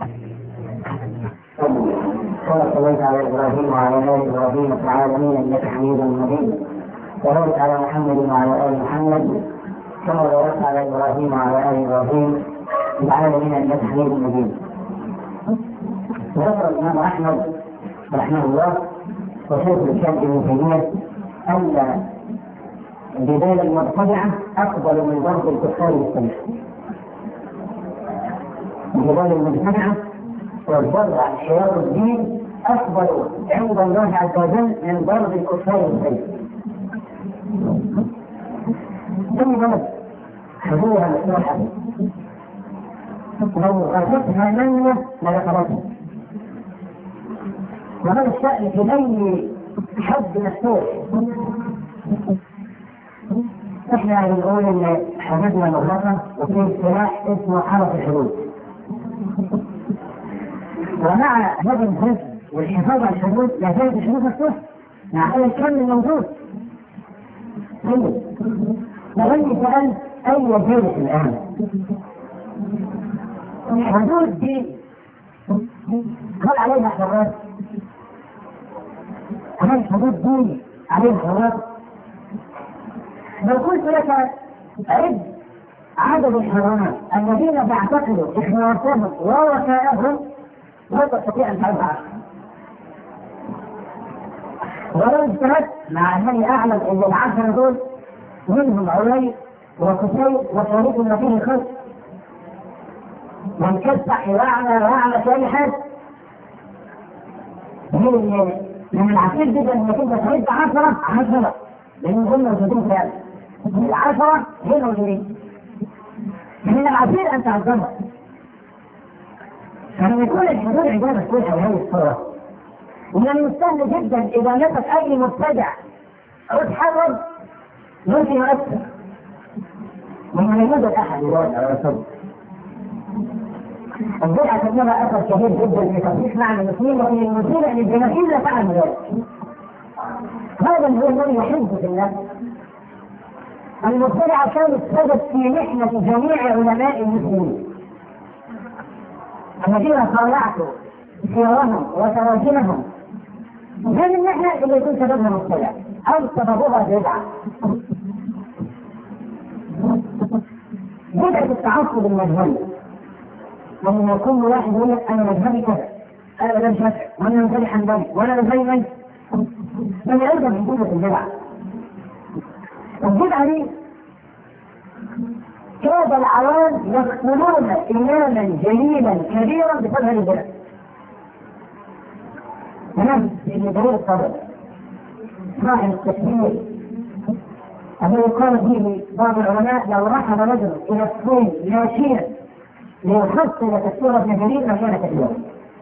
كما صليت على إبراهيم وعلى آل إبراهيم في العالمين إنك حميد مجيد. وبارك على محمد وعلى آل محمد كما باركت على إبراهيم وعلى آل إبراهيم في العالمين إنك حميد مجيد. ذكر الإمام أحمد رحمه الله وشيخ الإسلام ابن تيمية أن جدال المبتدعة أفضل من ضرب الكفار بالسيف. جدال المبتدعة والضرب عن حياة الدين أفضل عند الله عز وجل من ضرب الكفار بالسيف. ثم بلد حضورها مفتوحة لو غلقتها منه لذكرتها. وهذا الشأن في أي حد مفتوح. احنا بنقول ان حدودنا مغلقة وفي سلاح اسمه حرس الحدود. ومع هذا الحفظ والحفاظ على الحدود لا زالت الحدود مفتوحة مع هذا الكم الموجود. لو اني سألت اي جالس الان الحدود دي هل عليها حراس؟ هل الحدود دي عليها حراس؟ لو قلت لك عد عدد الحيوانات الذين تعتقد إخلاصهم ووفائهم لا تستطيع أن تعرف عنهم. ولو اجتهدت مع أنني أعلم أن العشرة دول منهم علي وكسي وشريك ما فيه خلق من كسح وأعلى وأعلى في أي حاجة. من العسير جدا أنك أنت تعد عشرة عشرة لأن هم موجودين فعلا. العشرة هي موجودين. من العسير أن تعظمها. فلما يكون الحدود عبادة تكون هذه الصورة. ومن المستهل جدا إذا نفت أي مبتدع أو تحرر ممكن يؤثر. ومن يوجد أحد يقول على الصدق. البدعة تجمع أثر كبير جدا في تصحيح معنى المسلمين وفي المسلمين أن الجماهير لا تعلم ذلك. هذا هو الذي يحب في الناس. المبتدعة كانت سبب في محنة جميع علماء المسلمين الذين صالحوا سيرهم وتراجمهم. هذه المحنة اللي يكون سببها مبتدع أو سببها بدعة. بدعة التعصب المذهبي لما يكون واحد يقول لك أنا مذهبي كذا أنا مذهبي شافعي وأنا مذهبي حنبلي وأنا مذهبي ميت. من أيضا من جملة البدعة. البدعة دي كاد العوام يقتلون إماما جليلا كبيرا بسبب هذه البدعة. نعم ابن جرير الطبري صاحب التفسير الذي قال به بعض العلماء لو رحل رجل إلى الصين ماشيا ليحصل تفسير ابن جرير لكان كثيرا.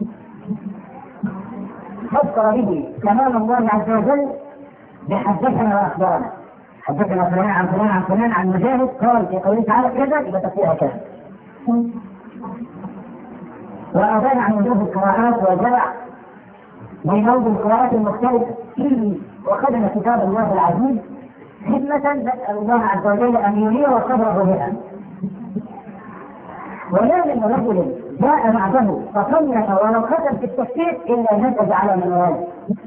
فسر به كلام الله عز وجل بحدثنا وأخبارنا. حدثنا فلان عن فلان عن فلان عن مجاهد قال في قوله تعالى كذا يبقى تفسيرها كذا. وأبان عن وجوه القراءات وجمع بين القراءات المختلفة وخدم كتاب الله العزيز خدمة نسأل الله عز وجل أن ينير صدره بها. ولا من رجل جاء بعده فصنف ولو ختم في التفسير إلا نتج على منواله.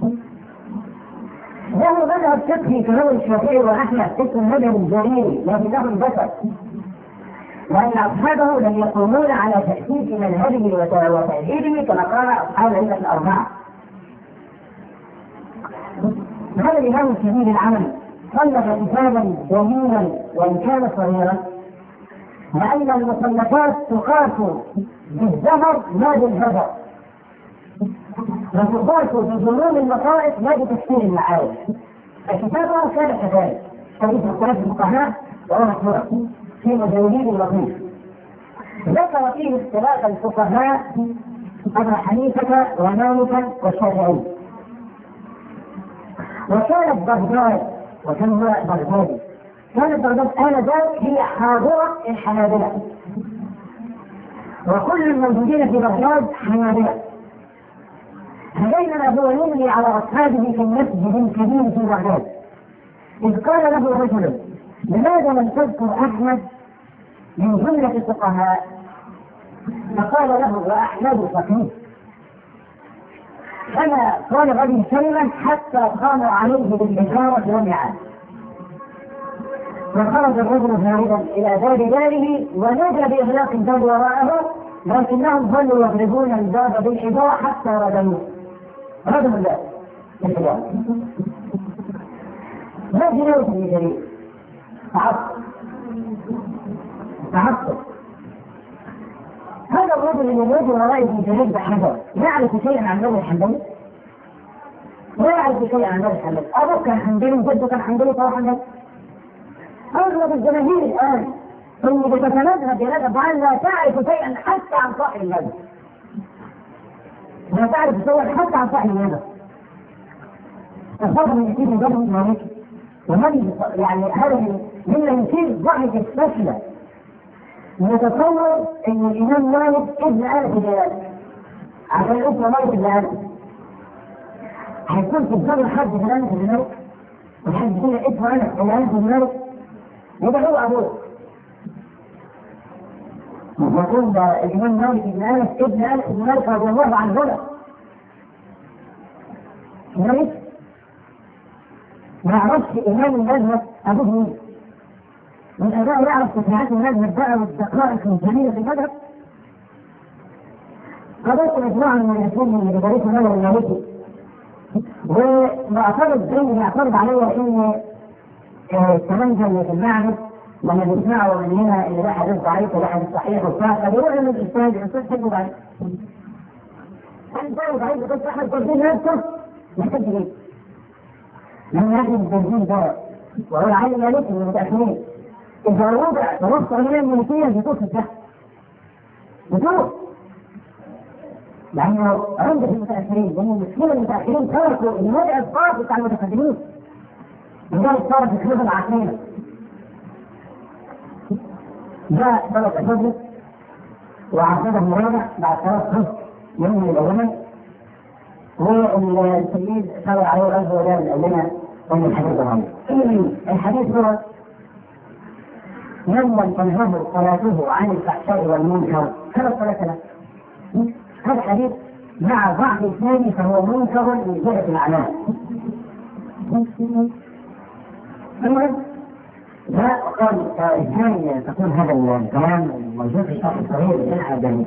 له مذهب فقهي كهو الشافعي وأحمد اسمه المذهب الجريري لكنهم بشر، وأن أصحابه لم يقومون على تأسيس مذهبه وتأديبه كما قال أصحاب الأئمة الأربعة. هذا الإمام الكبير العمل صنف كتابا جميلا وإن كان صغيرا، لأن المصنفات تقاس بالزهر لا بالهدر، وتقاس بظنون اللطائف لا بتفسير المعارف. فكتابه كان كذلك حديث اختلاف الفقهاء وهو مشهور في مجاولين لطيف. ذكر فيه اختلاف الفقهاء أبا حنيفة ومالكا والشافعي. وكانت بغداد وكان هو بغدادي كانت بغداد آنذاك هي حاضرة الحنابلة، وكل الموجودين في بغداد حنابلة. هدينا أبو يملي على أصحابه في المسجد الكبير في بغداد، إذ قال له رجل: لماذا لم تذكر أحمد من جملة الفقهاء؟ فقال له: وأحمد فقيه. فما قال غد كلمة حتى قاموا عليه بالحجارة والنعال. فخرج الرجل هاربا إلى باب داره ونادى بإغلاق الباب وراءه، لكنهم ظلوا يضربون الباب بالحجارة حتى ردموه. ردموا الباب بالحجارة. ما جنوت ابن جرير؟ تعصب تعصب. هذا الرجل اللي يريد وراء ابن جرير بحجر يعرف شيئا عن مذهب الحنبلي؟ لا يعرف شيئا عن مذهب الحنبلي. أبوك كان حنبلي وجدك كان حنبلي فهو حنبلي. أغلب الجماهير الآن اللي بتتمذهب بمذهب معين لا تعرف شيئا حتى عن صاحب المذهب. لا تعرف شيئا حتى عن صاحب المذهب. الفرق من يصير مذهب مالكي ومن يعني هذا مما يصير ضعف الفشل. نتصور ان الامام مالك ابن الف جلال عشان اسمه مالك ابن الف هيكون في الزمن حد من انس بن مالك وحد فينا اسمه انس ابن انس بن مالك يبقى هو ابوه. يقول الامام مالك ابن انس ابن انس بن مالك رضي الله عنهما. مالك ما يعرفش امام المذهب ابوه مين؟ من أداء يعرف تفاعات المذهب بقى والدقائق الجميلة في المذهب. قضيت مجموعة من المسلمين اللي بدرسوا المذهب المالكي، ومعترض زي يعترض علي إن التمنجل في المعهد لما بيسمعوا من هنا اللي ده حديث ضعيف وده حديث صحيح وبتاع، فبيروح من الأستاذ الأستاذ حلو ضعيف. أنت ضعيف بس أحد تنزيل نفسه محتاج إيه؟ لما يحدث التنزيل ده وهو عالم مالكي من المتأخرين إذا وضع تنص عليها الملكية بتوصل الجهل بتوصل، لأنه عند المتأخرين لأن المشكلة المتأخرين تركوا الوضع الخاص بتاع المتقدمين لذلك صارت الخلافة العقلية. جاء ثلاث أسابيع وعقده مرابع بعد ثلاث خمس يوم من الأول، والتلميذ صار عليه الأرض وقال لنا أن الحديث الغامض. الحديث هو: يوم تنهض صلاته عن الفحشاء والمنكر كما صلاة له. هذا الحديث مع ضعف الثاني فهو منكر من جهة الأعمال. المهم لا قال ازاي تكون هذا الكلام موجود في الشرح الصغير للجنح الجميل.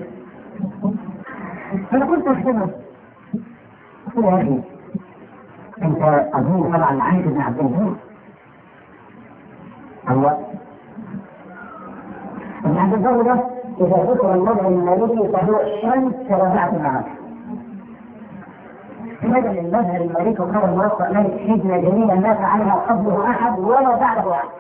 فأنا قلت أحسنه قلت يا أخي أنت أظن طبعا عايز ابن عبد الجليل هو ابن عبد الجليل ده إذا ذكر المذهب المالكي فهو الشمس كرابعة النهار. هذا المذهب المالكي وقال الموقع مالك حجة جميلة ما فعلها قبله أحد ولا بعده أحد.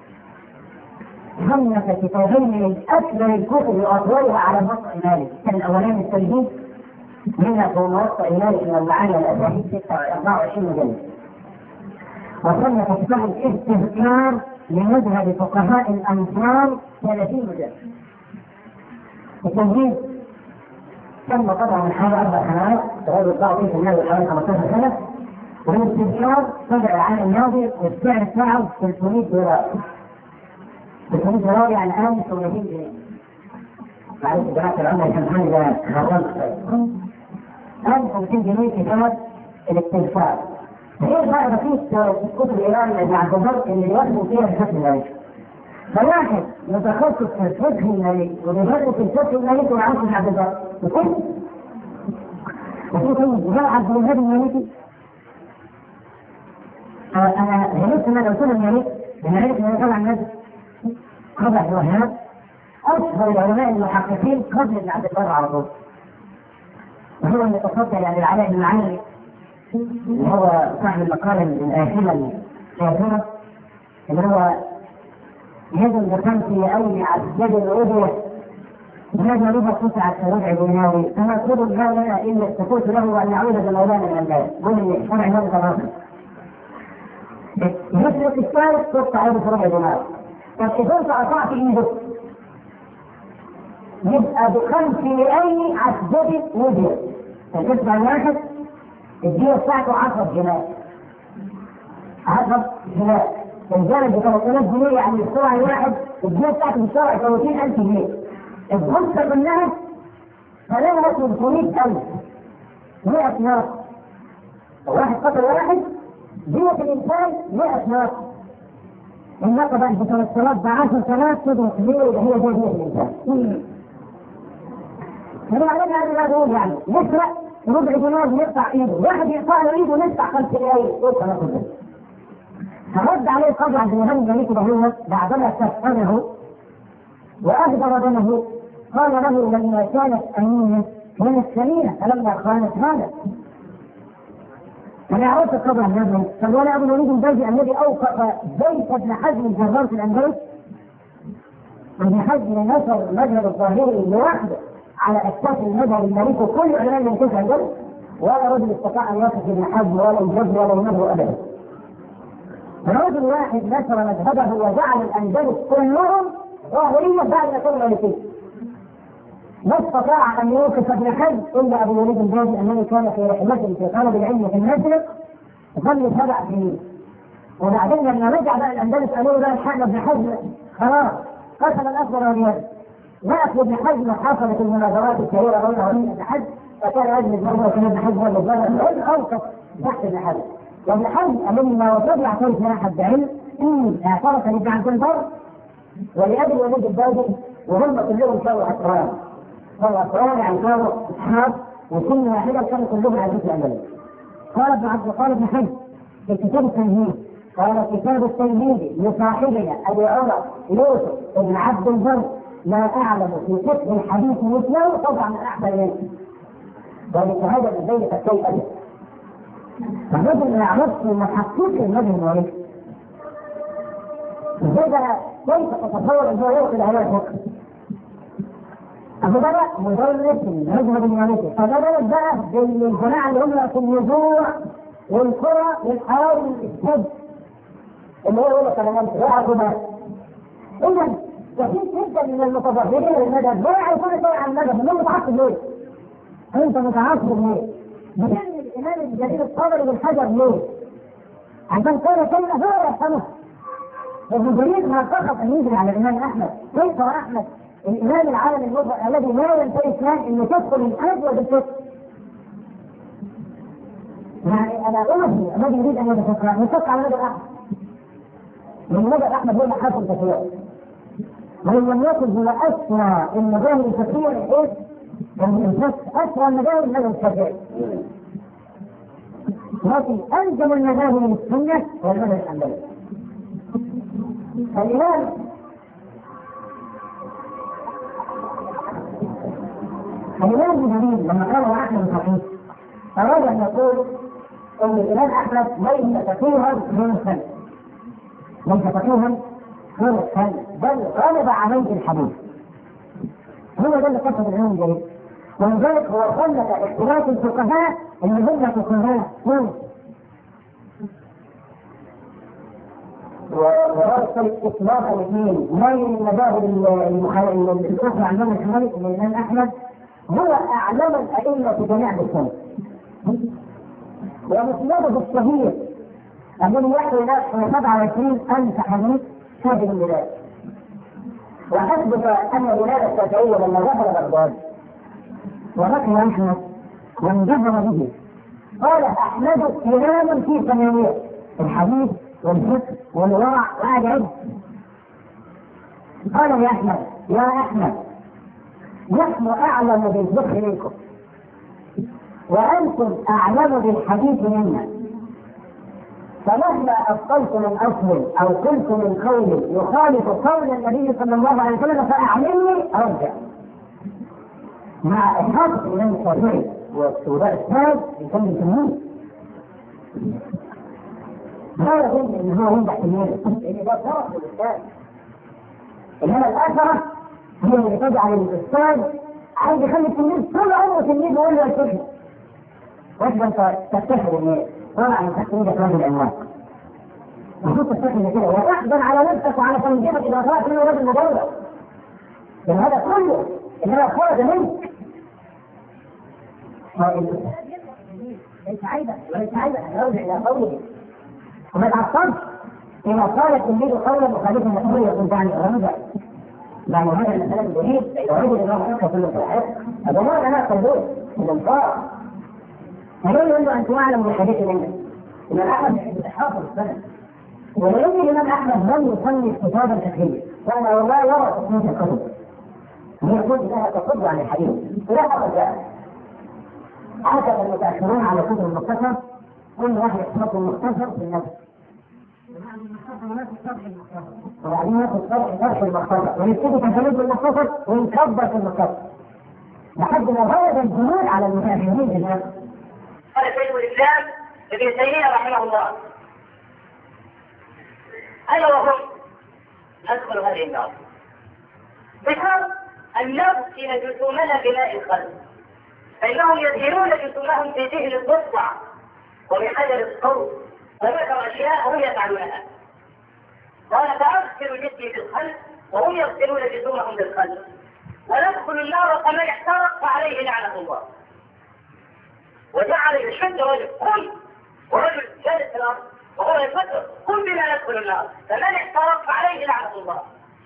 صنف كتابين من أكبر الكتب وأطولها على موقع مالك، كان الأولاني التلهيد منها هو موقع مالك من المعاني الأساسية أربعة وعشرين مجلد، وصنف كتاب الاستذكار لمذهب فقهاء الأمصار ثلاثين مجلد. التمهيد تم طبعا من حوالي أربع سنوات تغير الضغط في النادي حوالي خمسطعش سنة، والاستذكار طبع العام الماضي والسعر بتاعه ثلاثمائة دولار. ثلاثمائة دولار يعني الآن ثمانين جنيه. معلش جماعة العمر كان حاجة غلط ألف ومئتين جنيه كتاب الاستغفار. غير بقى بقية كتب إيران ابن عبد البر اللي يوصلوا فيها الفقه المالي. فواحد متخصص في الفقه المالي وبيدرس الفقه المالي ويعرف ابن عبد البر وكل وفي طيب جاء عبد الوهاب المالكي. أنا غلطت إن أنا قلت له المالكي لأن عرفت إن أنا طبعا ناس قبل عبد الوهاب أشهر العلماء المحققين قبل ابن عبد البر على طول. وهو اللي تصدر يعني العلاء بن المعلي اللي هو صاحب المقالة الآخرة الشاهرة اللي هو يجب بخمس أي عدد الأوبية هذا ربع قطعة ربع ديناري فما كتب هذا إلا السكوت له وأن يعود بمولانا من الناس قل لي شرع هذا تراث يسلك الثالث قطعة عود ربع دينار. طب إذا أنت قطعت إيده يبقى بخمس أي عدد أوبية فالقطعة الواحد الدية بتاعته عشرة جنيه عشرة جنيه الجانب ب ثلاث آلاف جنيه يعني السرعة الواحد الدية بتاعته في الشارع ثلاثين ألف جنيه الخمسة منها ثلاثة وثلاثمائة ألف مئة ناس واحد قتل واحد دية الإنسان مئة ناس النقطة بقى بثلاث آلاف بعشر آلاف تدرك ليه هي دي دية الإنسان. فلو علينا هذا لا يقول يعني نسرق ربع دينار نقطع ايده واحد يقطع له ايده ونقطع خمس دقايق قلت انا كده فرد عليه القاضي عبد الوهاب المالكي ده بعدما استفهمه واهدر دمه قال له لما كانت امينه كانت سمينه فلما خانت هذا فلا عرفت القاضي عبد الوهاب قال ولا ابو الوليد البلدي الذي اوقف بيت ابن حزم الجبار في الاندلس ابن حزم نشر مذهب الظاهري لوحده على اساس المذهب المالكي كل علماء من تسع دول ولا رجل استطاع ان يصف ابن حزم ولا يجد ولا ينبه ابدا. رجل واحد نشر مذهبه وجعل الاندلس كلهم ظاهريه بعد ما كانوا مالكيه. ما استطاع ان يوقف ابن حزم الا ابو الوليد الباجي الذي كان في رحلته في طلب العلم في المشرق ظل سبع سنين. وبعدين لما رجع بقى الاندلس قالوا له الحقنا ابن حزم خلاص قسم الاكبر واليد. وقف ابن حزم حصلت المناظرات الكبيره بينه وبين ابن حزم فكان يجلس برضه وكان ابن حزم ولا الظاهر اوقف تحت ابن حزم. وابن حزم الذي ما وصل يعترف من احد بعلم اعترف لابن عبد البر ولابي الوليد الباجي وهم كلهم كانوا اقران. كانوا اقران يعني كانوا اصحاب وكل واحده كانوا كلهم عزيز الاندلس. قال ابن عبد قال ابن حزم في كتاب التمهيد قال كتاب التمهيد لصاحبنا ابي عمر يوسف بن عبد البر لا اعلم في فقه الحديث مثله طبعا احسن منه. ذلك هذا من بين فتي ابي. فالرجل ما يعرفش محقق المذهب المالكي. ازاي بقى كيف تتصور ان هو يوصل هذا الفقه؟ أبو بدأ مدرس المذهب المالكي فبدأت بقى بالجماعة اللي هم في النزوع والقرى والحواري السد اللي هو يقول لك انا مالكي يعرفوا بقى. إذا كثير جدا من المتظاهرين للمذهب لا يعرفون شيئا عن المذهب انهم متعصب ليه؟ انت متعصب ليه؟ بتعمل الامام الجليل الطبري بالحجر ليه؟ عشان كان كلمه هو يفهمها. ابن جرير ما فقط ان يجري على الامام احمد، كيف واحمد الامام العالم المطلق الذي لا ينتهي اسلام انه تدخل الحج وبالفقه. يعني انا امتي الذي يريد ان يتفقه يتفق على مذهب احمد. من مذهب احمد هو محاكم كثيره. وإن لم يكن هو أسرى المذاهب الفقهية الإيه؟ أسرى المذاهب المذهب الشافعي. لكن ألزم المذاهب من السنة والمذهب الحنبلي. فالإمام الإمام ابن جرير لما قال أحمد الفقيه أراد أن يقول أن الإمام أحمد ليس فقيها من السنة. ليس فقيها هو الثاني بل غلب عليه الحديث. هو ده اللي قصد العلم الجديد. ولذلك هو خلف اختلاف الفقهاء اللي هم فقهاء سوء. ووصل اطلاق الاثنين مايل المذاهب الكفر عن الامام الحنبلي الامام احمد هو اعلم الائمه في جميع السنه. ومسنده الصحيح الذي يحوي نفسه سبعة وعشرين ألف حديث شاهد من ذلك. وحسبك أن الإمام الشافعي لما دخل بغداد وركب أحمد وانجذب به قال أحمد إمام في ثمانية الحديث والفقه والورع وقعد يعد. قال يا أحمد يا أحمد نحن أعلم بالفقه منكم وأنتم أعلم بالحديث منا، فمهما أبطلت من أصل أو قلت من قول يخالف قول النبي صلى الله عليه وسلم فأعلمني أرجع. مع إحاطة الإمام الشافعي والسوداء الثالث يسمي التلميذ لا يظن ان هو ينجح تلميذه لان ده شرف للاستاذ، انما الاثره هي اللي تجعل الاستاذ عايز يخلي التلميذ طول عمره تلميذ ويقول له يكتشف واجب انت تفتخر ان طلع من تحت ايدك راجل انواق المفروض تفتخر كده وتحزن على نفسك وعلى تنجيبك اذا طلعت منه راجل مجرد لان هذا كله انما خرج منك. ليس عيبا وليس عيبا ان يرجع الى قوله وما تعصبش إذا قال التلميذ قولا مخالفا لقوله يكون عني رمزا يعني هذا المسألة الجديد ويجب الإمام حتى كل الصلاحات هذا ما أنا أقول بالإنصار فلن يقول أن تعلم بالحديث منك إن أحمد يتحافظ السنة ولأن الإمام أحمد لم يصنف كتابا فقهيا وأنا والله يرى تصنيف الكتب يقول إنها تصد عن الحديث لا أبدا. حسب المتأخرون على كتب المختصر كل واحد يحط المختصر في النفس وبعدين ياخد شرح المختصر ويبتدي تجريد بالمختصر ويكبر في المختصر لحد ما غلب الجنود على المتأخرين في النفس. قال شيخ الإسلام ابن تيمية رحمه الله أنا وهم ندخل هذه النار بشرط أن نغسل جسومنا بماء القلب فإنهم يدهنون جسومهم في دهن الضفدع وبحجر الصوت وذكر أشياء هم يفعلونها. قال فأغسل جسمي بالقلب وهم يغسلون جسومهم بالقلب وندخل النار فمن احترق فعليه لعنة الله. وجعل يشد رجل قل ورجل جالس في الأرض وهو يفكر قل بما ندخل النار فمن احترق فعليه لعنة الله.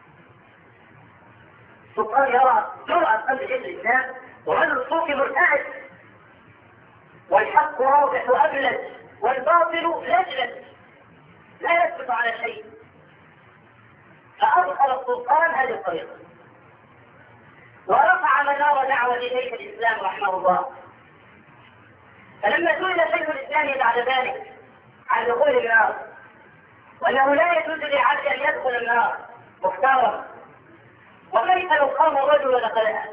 سلطان يرى جرأة قلب جسم الإسلام ورجل الصوفي مرتعد والحق واضح وأبلج والباطل لجلج لا يثبت على شيء فأدخل السلطان هذه الطريقة ورفع منار دعوة شيخ الإسلام رحمه الله. فلما سئل شيخ الإسلام بعد ذلك عن دخول النار وأنه لا يجوز لعبد أن يدخل النار مختارا وكيف لو قام الرجل ودخلها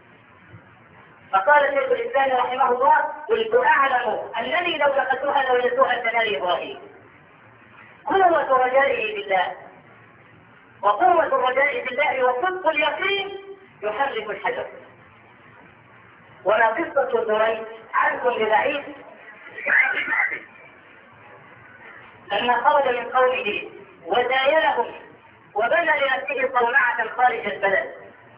فقال شيخ الإسلام رحمه الله قلت أعلم أنني لو دخلتها لوجدتها كنار إبراهيم. قوة رجائه بالله وقوة الرجاء بالله وصدق اليقين يحرك الحجر. وما قصة دريد عنكم ببعيد لما خرج من قومه وزايلهم وبنى لنفسه صومعة خارج البلد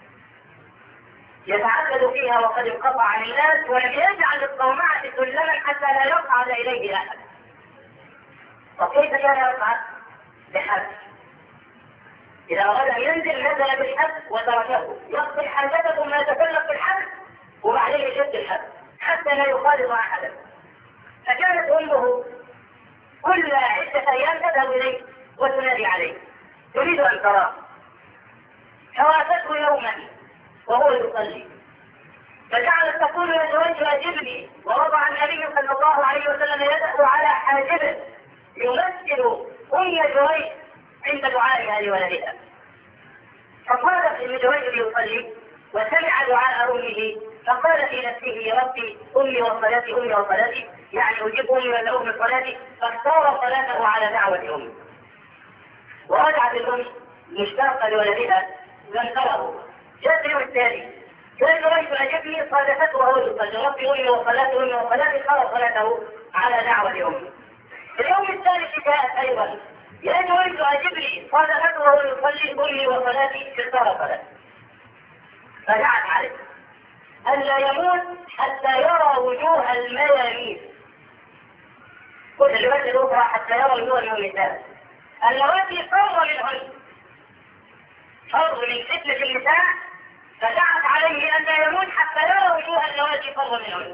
يتعبد فيها وقد انقطع عن الناس ولم يجعل الصومعة سلما حتى لا يصعد إليه أحد. وكيف كان يصعد؟ بحد. إذا أراد أن ينزل نزل بالحد وتركه يقضي حاجته ثم يتكلم بالحد وبعدين يشد الحد حتى لا يخالط أحدا. فكانت أمه كل عدة أيام تذهب إليه وتنادي عليه تريد أن تراه حواسته يوما وهو يصلي فجعلت تقول يا جريج أجبني ووضع النبي صلى الله عليه وسلم يده على حاجبه يمثل أم جريج عند دعائها لولدها. فقالت ابن جريج يصلي وسمع دعاء أمه فقال في نفسه يا ربي أمي وصلاتي أمي وصلاتي يعني أجيب أمي ولا أم صلاتي فاختار صلاته على دعوة أمي. ورجعت الأم مشتاقة لولدها لم تره. جاءت اليوم التالي كان جريج أجبني صادفته وهو يصلي ربي أمي وصلاتي أمي وصلاتي خلص صلاته على دعوة أمي. اليوم الثالث جاءت أيضا يا جريج أجبني صادفته وهو يصلي أمي وصلاتي اختار صلاته. فدعت عليه ألا يموت حتى يرى وجوه الميامين والروايات الأخرى حتى يرى وجوه الميتات اللواتي قام منهن فر من فتنة النساء فدعت عليه أن لا يموت حتى يرى وجوه الزواج فر منهن.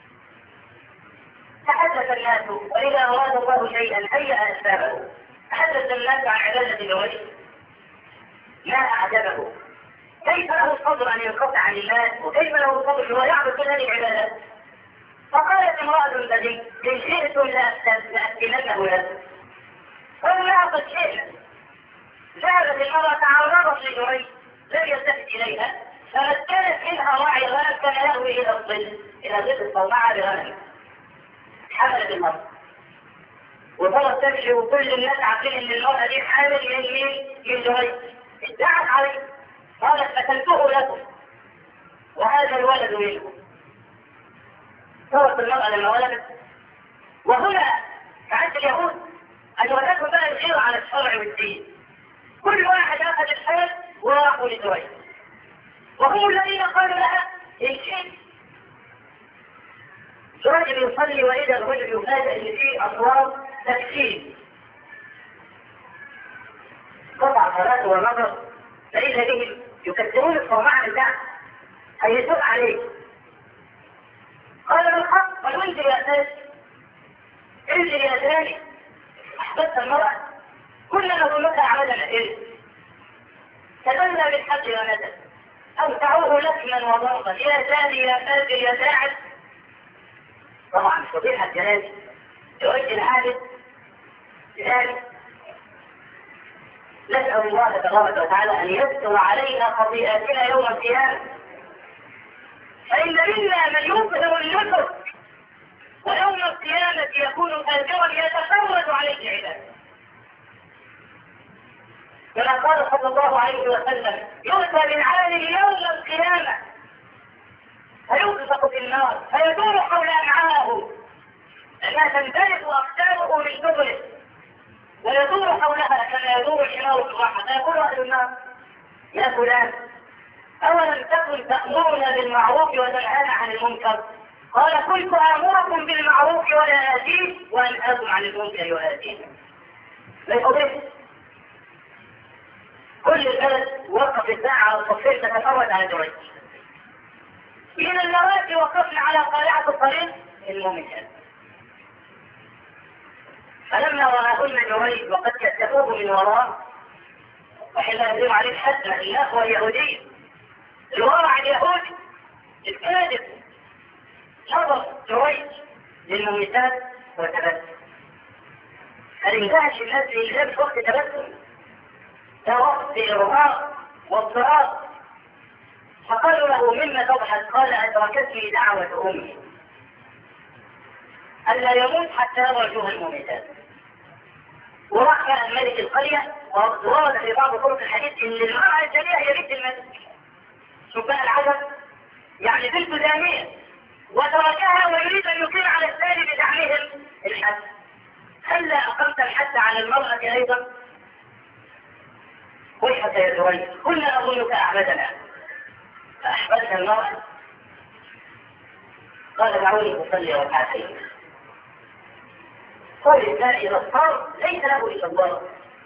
تحدث الناس، وإذا أراد الله شيئا هيأ أسبابه. تحدث الناس عن عبادة الزواج ما أعجبه، كيف له الصبر أن ينقطع عن الله، وكيف له الصبر ويعبد كل هذه العبادات. فقالت امرأة النبي إن شئتم لأفتننه لكم. فلما قد شئنا ذهبت المرأة تعرضت لجريج لم يلتفت إليها، فمكنت منها راعي غنم كان يهوي إلى الظل إلى ظل الصومعة بغنم. حملت المرأة وصارت تمشي، وكل الناس عارفين ان المرأة دي حامل من مين؟ من جريج. ادعت عليه قالت قتلته لكم وهذا الولد منكم. صارت المرأة لما ولدت. وهنا عند اليهود ان ولدهم بقى يغيروا على الشرع والدين، كل واحد اخذ الحال وراحوا لجريج، وهم الذين قالوا لها ان شئت. رجل يصلي واذا الرجل يفاجئ ان فيه اصوات تكفير، قطع صلاته ونظر فإذا بهم يكثرون الصومعة بتاعه هيسوق عليه. قال بالحق قال انزل يا أساس، انزل يا ثاني. أحببت المرأة كلنا ظلمتها عملنا إيه؟ تبنى بالحج ونزل أوسعوه لكما وضربا يا ثاني يا فاجر يا ساعد. طبعا مش فضيحة الجنازة يؤدي العابد لذلك. نسأل الله تبارك وتعالى أن يستر علينا خطيئاتنا يوم القيامة، فإن منا من يظهر النفر ويوم القيامة يكون فاجرا يتفرج عليه العباد. كما قال صلى الله عليه وسلم يؤتى بالعالم يوم القيامة فيطفق في النار فيدور حول أمعاءه لأنها تندلق أقدامه من دبره ويدور حولها كما يدور الحمار في الراحة. فيقول أهل النار يا فلان أولم تكن تأمرنا بالمعروف وتنهانا عن المنكر؟ قال كنت آمركم بالمعروف ولا آتيه وأنهاكم عن المنكر وآتيه. ليقضيه كل البلد وقف الساعة والتصفير تتفرج على جريج. من اللواتي وقفنا على قارعة الطريق الممكن، فلما رآهن جريج وقد كتبوه من وراء وحلا يدير عليه الحد الأخوة اليهودية الورع اليهودي الكاذب، نظر جريج للمميتات وتبسم. فلنجاش الناس لإجابة وقت تبسم ده وقت إرهاق واضطراب. فقالوا له مما تضحك؟ قال أدركتني دعوة أمي ألا يموت حتى يرى وجوه المميتات. وراح بقى ملك القرية، ورد في بعض طرق الحديث ان المرأة الجميع هي بنت الملك. شوف بقى العجب، يعني بنت زانية وتركها ويريد ان يقيم على الثاني بدعمهم الحد. هلا اقمت الحد على المرأة ايضا؟ ويحك يا جريج كنا نظنك اعبدنا فاحببت المرأة. قال دعوني اصلي ركعتين. قال الإنسان إذا اضطر ليس له إلا الله،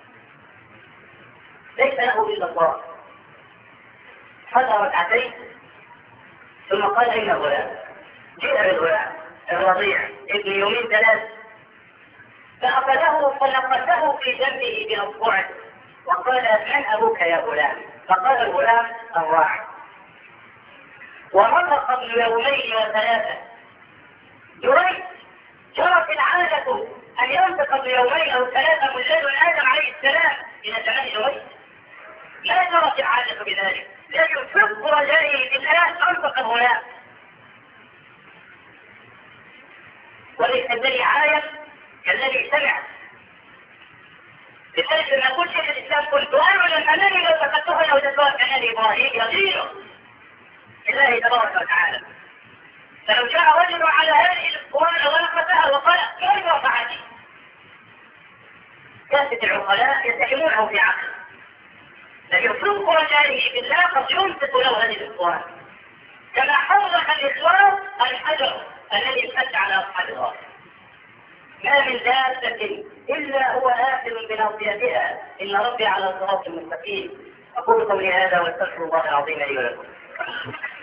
ليس له إلا الله. صلى ركعتين ثم قال إن غلام جئ بالغلام الرضيع ابن يومين ثلاث، فأخذه فنقصه في جنبه بأصبعه وقال من أبوك يا غلام؟ فقال الغلام الراعي. ورزق ابن يومين وثلاثة. جريج جرت العادة أن ينطق ابن يومين أو ثلاثة مجلد آدم عليه السلام إلى زمان جريج. لا جرت العادة بذلك، لكن صدق رجائه بالله أنطق الغلام. وليس الذي عايش كالذي سمع. لذلك لما يقول شيخ الإسلام كنت أعلم أنني لو فقدتها لو تسوى كان إبراهيم يغيره الله تبارك وتعالى. فلو جاء رجل على هذه الاسطوانه ولقتها وقال كيف وقعتي؟ كافه العقلاء يتهمونه في عقله، لكن صدق رجائه بالله قد ينطق له هذه الاسطوانه كما حرك الاخلاص الحجر الذي امتد على اصحاب الارض. ما من دابه الا هو آخذ بناصيتها ان ربي على صراط مستقيم. أقول قولي هذا واستغفر الله العظيم لي ولكم.